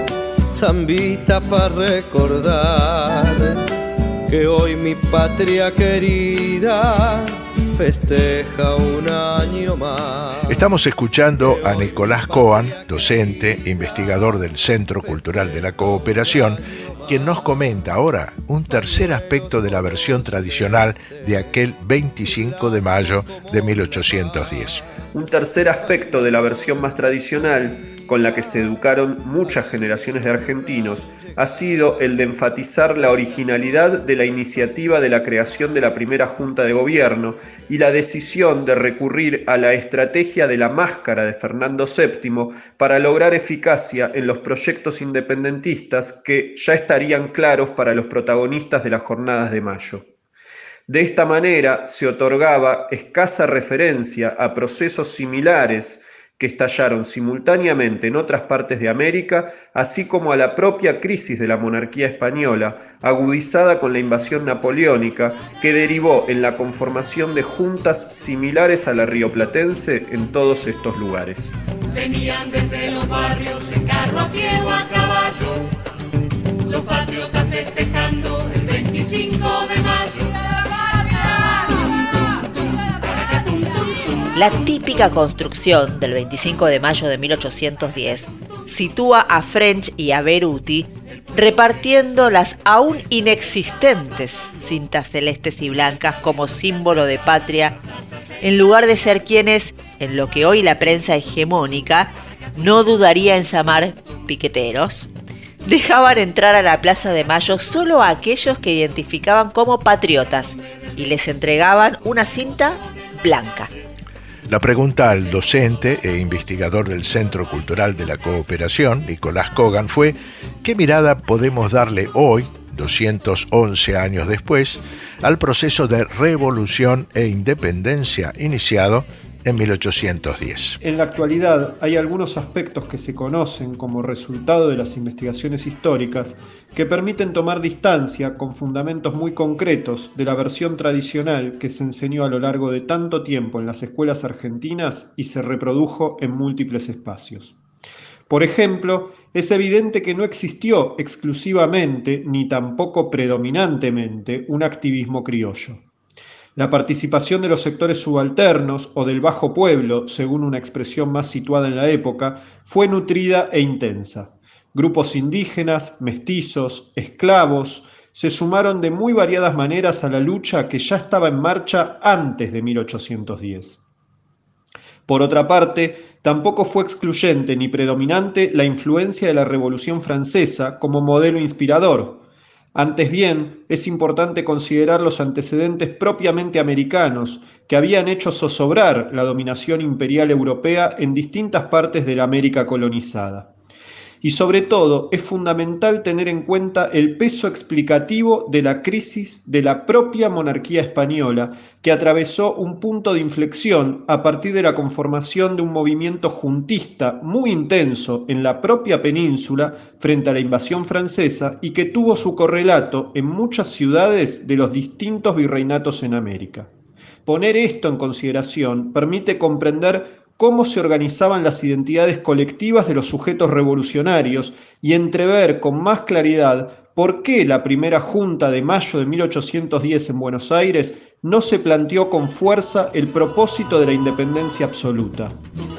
zambita para recordar que hoy mi patria querida festeja un año más. Estamos escuchando a Nicolás Kogan, docente e investigador del Centro Cultural de la Cooperación, quien nos comenta ahora un tercer aspecto de la versión tradicional de aquel veinticinco de mayo de mil ochocientos diez. Un tercer aspecto de la versión más tradicional, con la que se educaron muchas generaciones de argentinos, ha sido el de enfatizar la originalidad de la iniciativa de la creación de la primera Junta de Gobierno y la decisión de recurrir a la estrategia de la máscara de Fernando séptimo para lograr eficacia en los proyectos independentistas que ya estarían claros para los protagonistas de las jornadas de mayo. De esta manera se otorgaba escasa referencia a procesos similares que estallaron simultáneamente en otras partes de América, así como a la propia crisis de la monarquía española, agudizada con la invasión napoleónica, que derivó en la conformación de juntas similares a la rioplatense en todos estos lugares. Venían desde los barrios en carro, a pie o a caballo, los patriotas festejando el veinticinco de mayo. La típica construcción del veinticinco de mayo de mil ochocientos diez sitúa a French y a Beruti repartiendo las aún inexistentes cintas celestes y blancas como símbolo de patria, en lugar de ser quienes, en lo que hoy la prensa hegemónica no dudaría en llamar piqueteros, dejaban entrar a la Plaza de Mayo solo a aquellos que identificaban como patriotas y les entregaban una cinta blanca. La pregunta al docente e investigador del Centro Cultural de la Cooperación, Nicolás Kogan, fue ¿qué mirada podemos darle hoy, doscientos once años después, al proceso de revolución e independencia iniciado en mil ochocientos diez? En la actualidad hay algunos aspectos que se conocen como resultado de las investigaciones históricas que permiten tomar distancia con fundamentos muy concretos de la versión tradicional que se enseñó a lo largo de tanto tiempo en las escuelas argentinas y se reprodujo en múltiples espacios. Por ejemplo, es evidente que no existió exclusivamente, ni tampoco predominantemente, un activismo criollo. La participación de los sectores subalternos o del bajo pueblo, según una expresión más situada en la época, fue nutrida e intensa. Grupos indígenas, mestizos, esclavos, se sumaron de muy variadas maneras a la lucha que ya estaba en marcha antes de mil ochocientos diez. Por otra parte, tampoco fue excluyente ni predominante la influencia de la Revolución Francesa como modelo inspirador. Antes bien, es importante considerar los antecedentes propiamente americanos que habían hecho zozobrar la dominación imperial europea en distintas partes de la América colonizada. Y sobre todo, es fundamental tener en cuenta el peso explicativo de la crisis de la propia monarquía española, que atravesó un punto de inflexión a partir de la conformación de un movimiento juntista muy intenso en la propia península frente a la invasión francesa y que tuvo su correlato en muchas ciudades de los distintos virreinatos en América. Poner esto en consideración permite comprender cómo se organizaban las identidades colectivas de los sujetos revolucionarios y entrever con más claridad por qué la primera Junta de mayo de mil ochocientos diez en Buenos Aires no se planteó con fuerza el propósito de la independencia absoluta.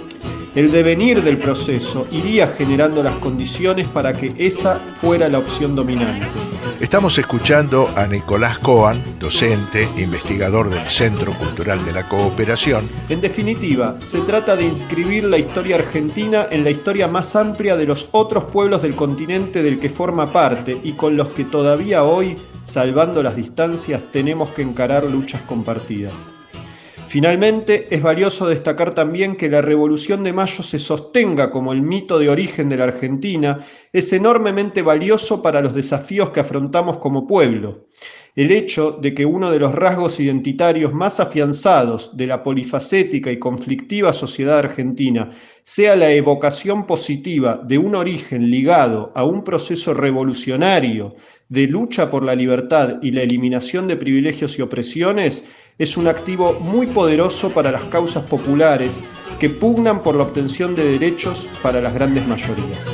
El devenir del proceso iría generando las condiciones para que esa fuera la opción dominante. Estamos escuchando a Nicolás Coan, docente, investigador del Centro Cultural de la Cooperación. En definitiva, se trata de inscribir la historia argentina en la historia más amplia de los otros pueblos del continente del que forma parte y con los que todavía hoy, salvando las distancias, tenemos que encarar luchas compartidas. Finalmente, es valioso destacar también que la Revolución de Mayo se sostenga como el mito de origen de la Argentina, es enormemente valioso para los desafíos que afrontamos como pueblo. El hecho de que uno de los rasgos identitarios más afianzados de la polifacética y conflictiva sociedad argentina sea la evocación positiva de un origen ligado a un proceso revolucionario de lucha por la libertad y la eliminación de privilegios y opresiones es un activo muy poderoso para las causas populares que pugnan por la obtención de derechos para las grandes mayorías.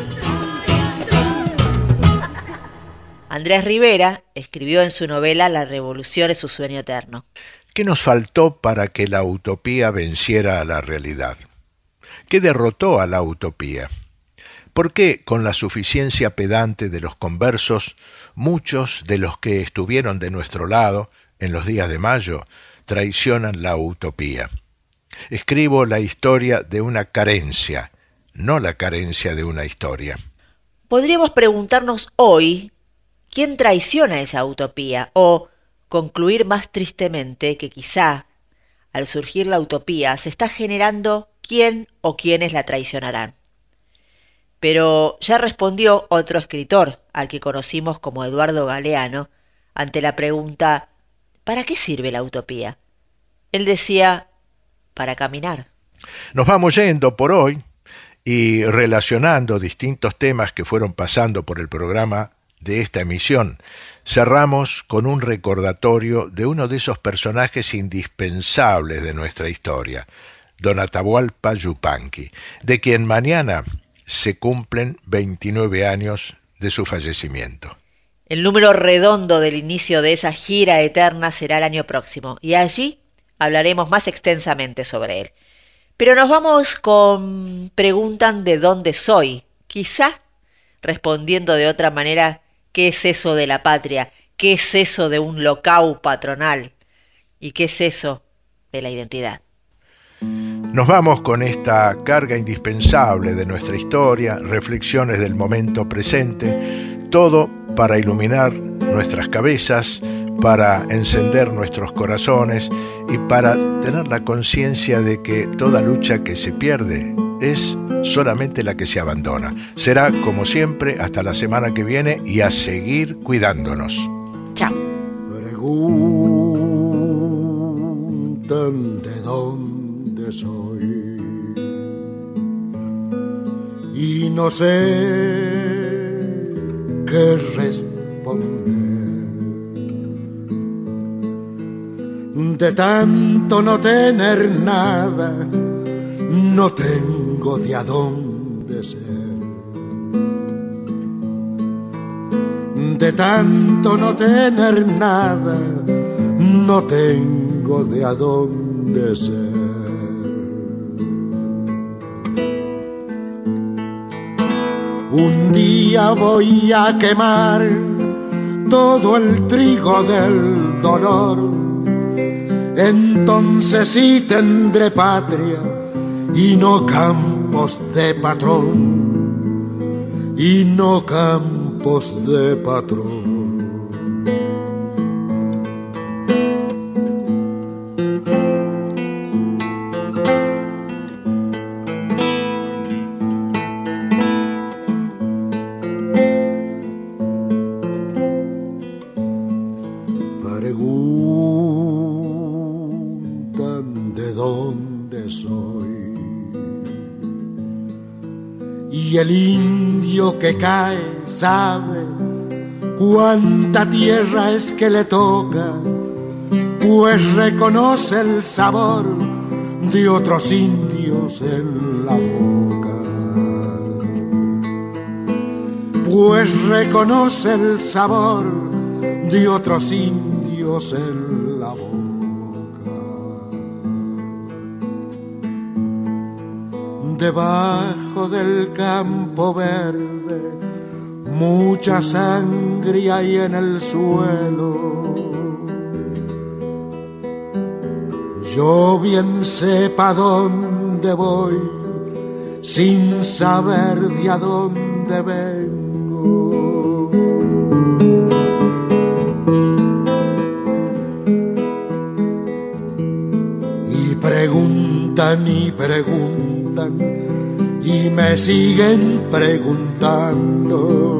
Andrés Rivera escribió en su novela La revolución es su sueño eterno. ¿Qué nos faltó para que la utopía venciera a la realidad? ¿Qué derrotó a la utopía? ¿Por qué, con la suficiencia pedante de los conversos, muchos de los que estuvieron de nuestro lado en los días de mayo traicionan la utopía? Escribo la historia de una carencia, no la carencia de una historia. Podríamos preguntarnos hoy, ¿quién traiciona esa utopía? O concluir más tristemente que quizá, al surgir la utopía, se está generando quién o quiénes la traicionarán. Pero ya respondió otro escritor, al que conocimos como Eduardo Galeano, ante la pregunta ¿para qué sirve la utopía? Él decía, para caminar. Nos vamos yendo por hoy y relacionando distintos temas que fueron pasando por el programa de esta emisión, cerramos con un recordatorio de uno de esos personajes indispensables de nuestra historia, don Atahualpa Yupanqui, de quien mañana se cumplen veintinueve años de su fallecimiento. El número redondo del inicio de esa gira eterna será el año próximo, y allí hablaremos más extensamente sobre él. Pero nos vamos con preguntan de dónde soy, quizá respondiendo de otra manera, ¿qué es eso de la patria? ¿Qué es eso de un locau patronal? ¿Y qué es eso de la identidad? Nos vamos con esta carga indispensable de nuestra historia, reflexiones del momento presente, todo para iluminar nuestras cabezas, para encender nuestros corazones y para tener la conciencia de que toda lucha que se pierde es solamente la que se abandona. Será, como siempre, hasta la semana que viene y a seguir cuidándonos. Chao. Preguntan de dónde soy y no sé qué responder. De tanto no tener nada, no tengo de a dónde ser. de tanto no tener nada, no tengo de a dónde ser. Un día voy a quemar todo el trigo del dolor, entonces sí tendré patria y no campos de patrón, y no campos de patrón. Preguntan de dónde soy, y el indio que cae sabe cuánta tierra es que le toca, pues reconoce el sabor de otros indios en la boca, pues reconoce el sabor de otros indios en la boca. Debajo del campo verde mucha sangre hay en el suelo. Yo bien sé pa' dónde voy, sin saber de a dónde vengo. Y preguntan y preguntan y me siguen preguntando.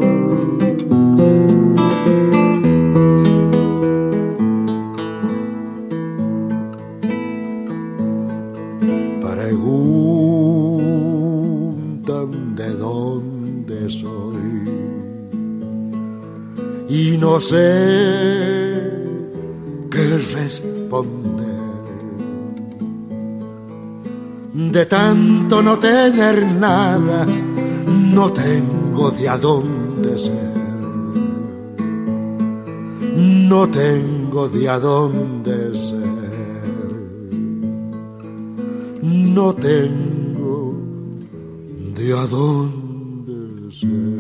Preguntan de dónde soy y no sé qué responder. De tanto no tener nada, no tengo de a dónde ser, no tengo de a dónde ser, no tengo de a dónde ser.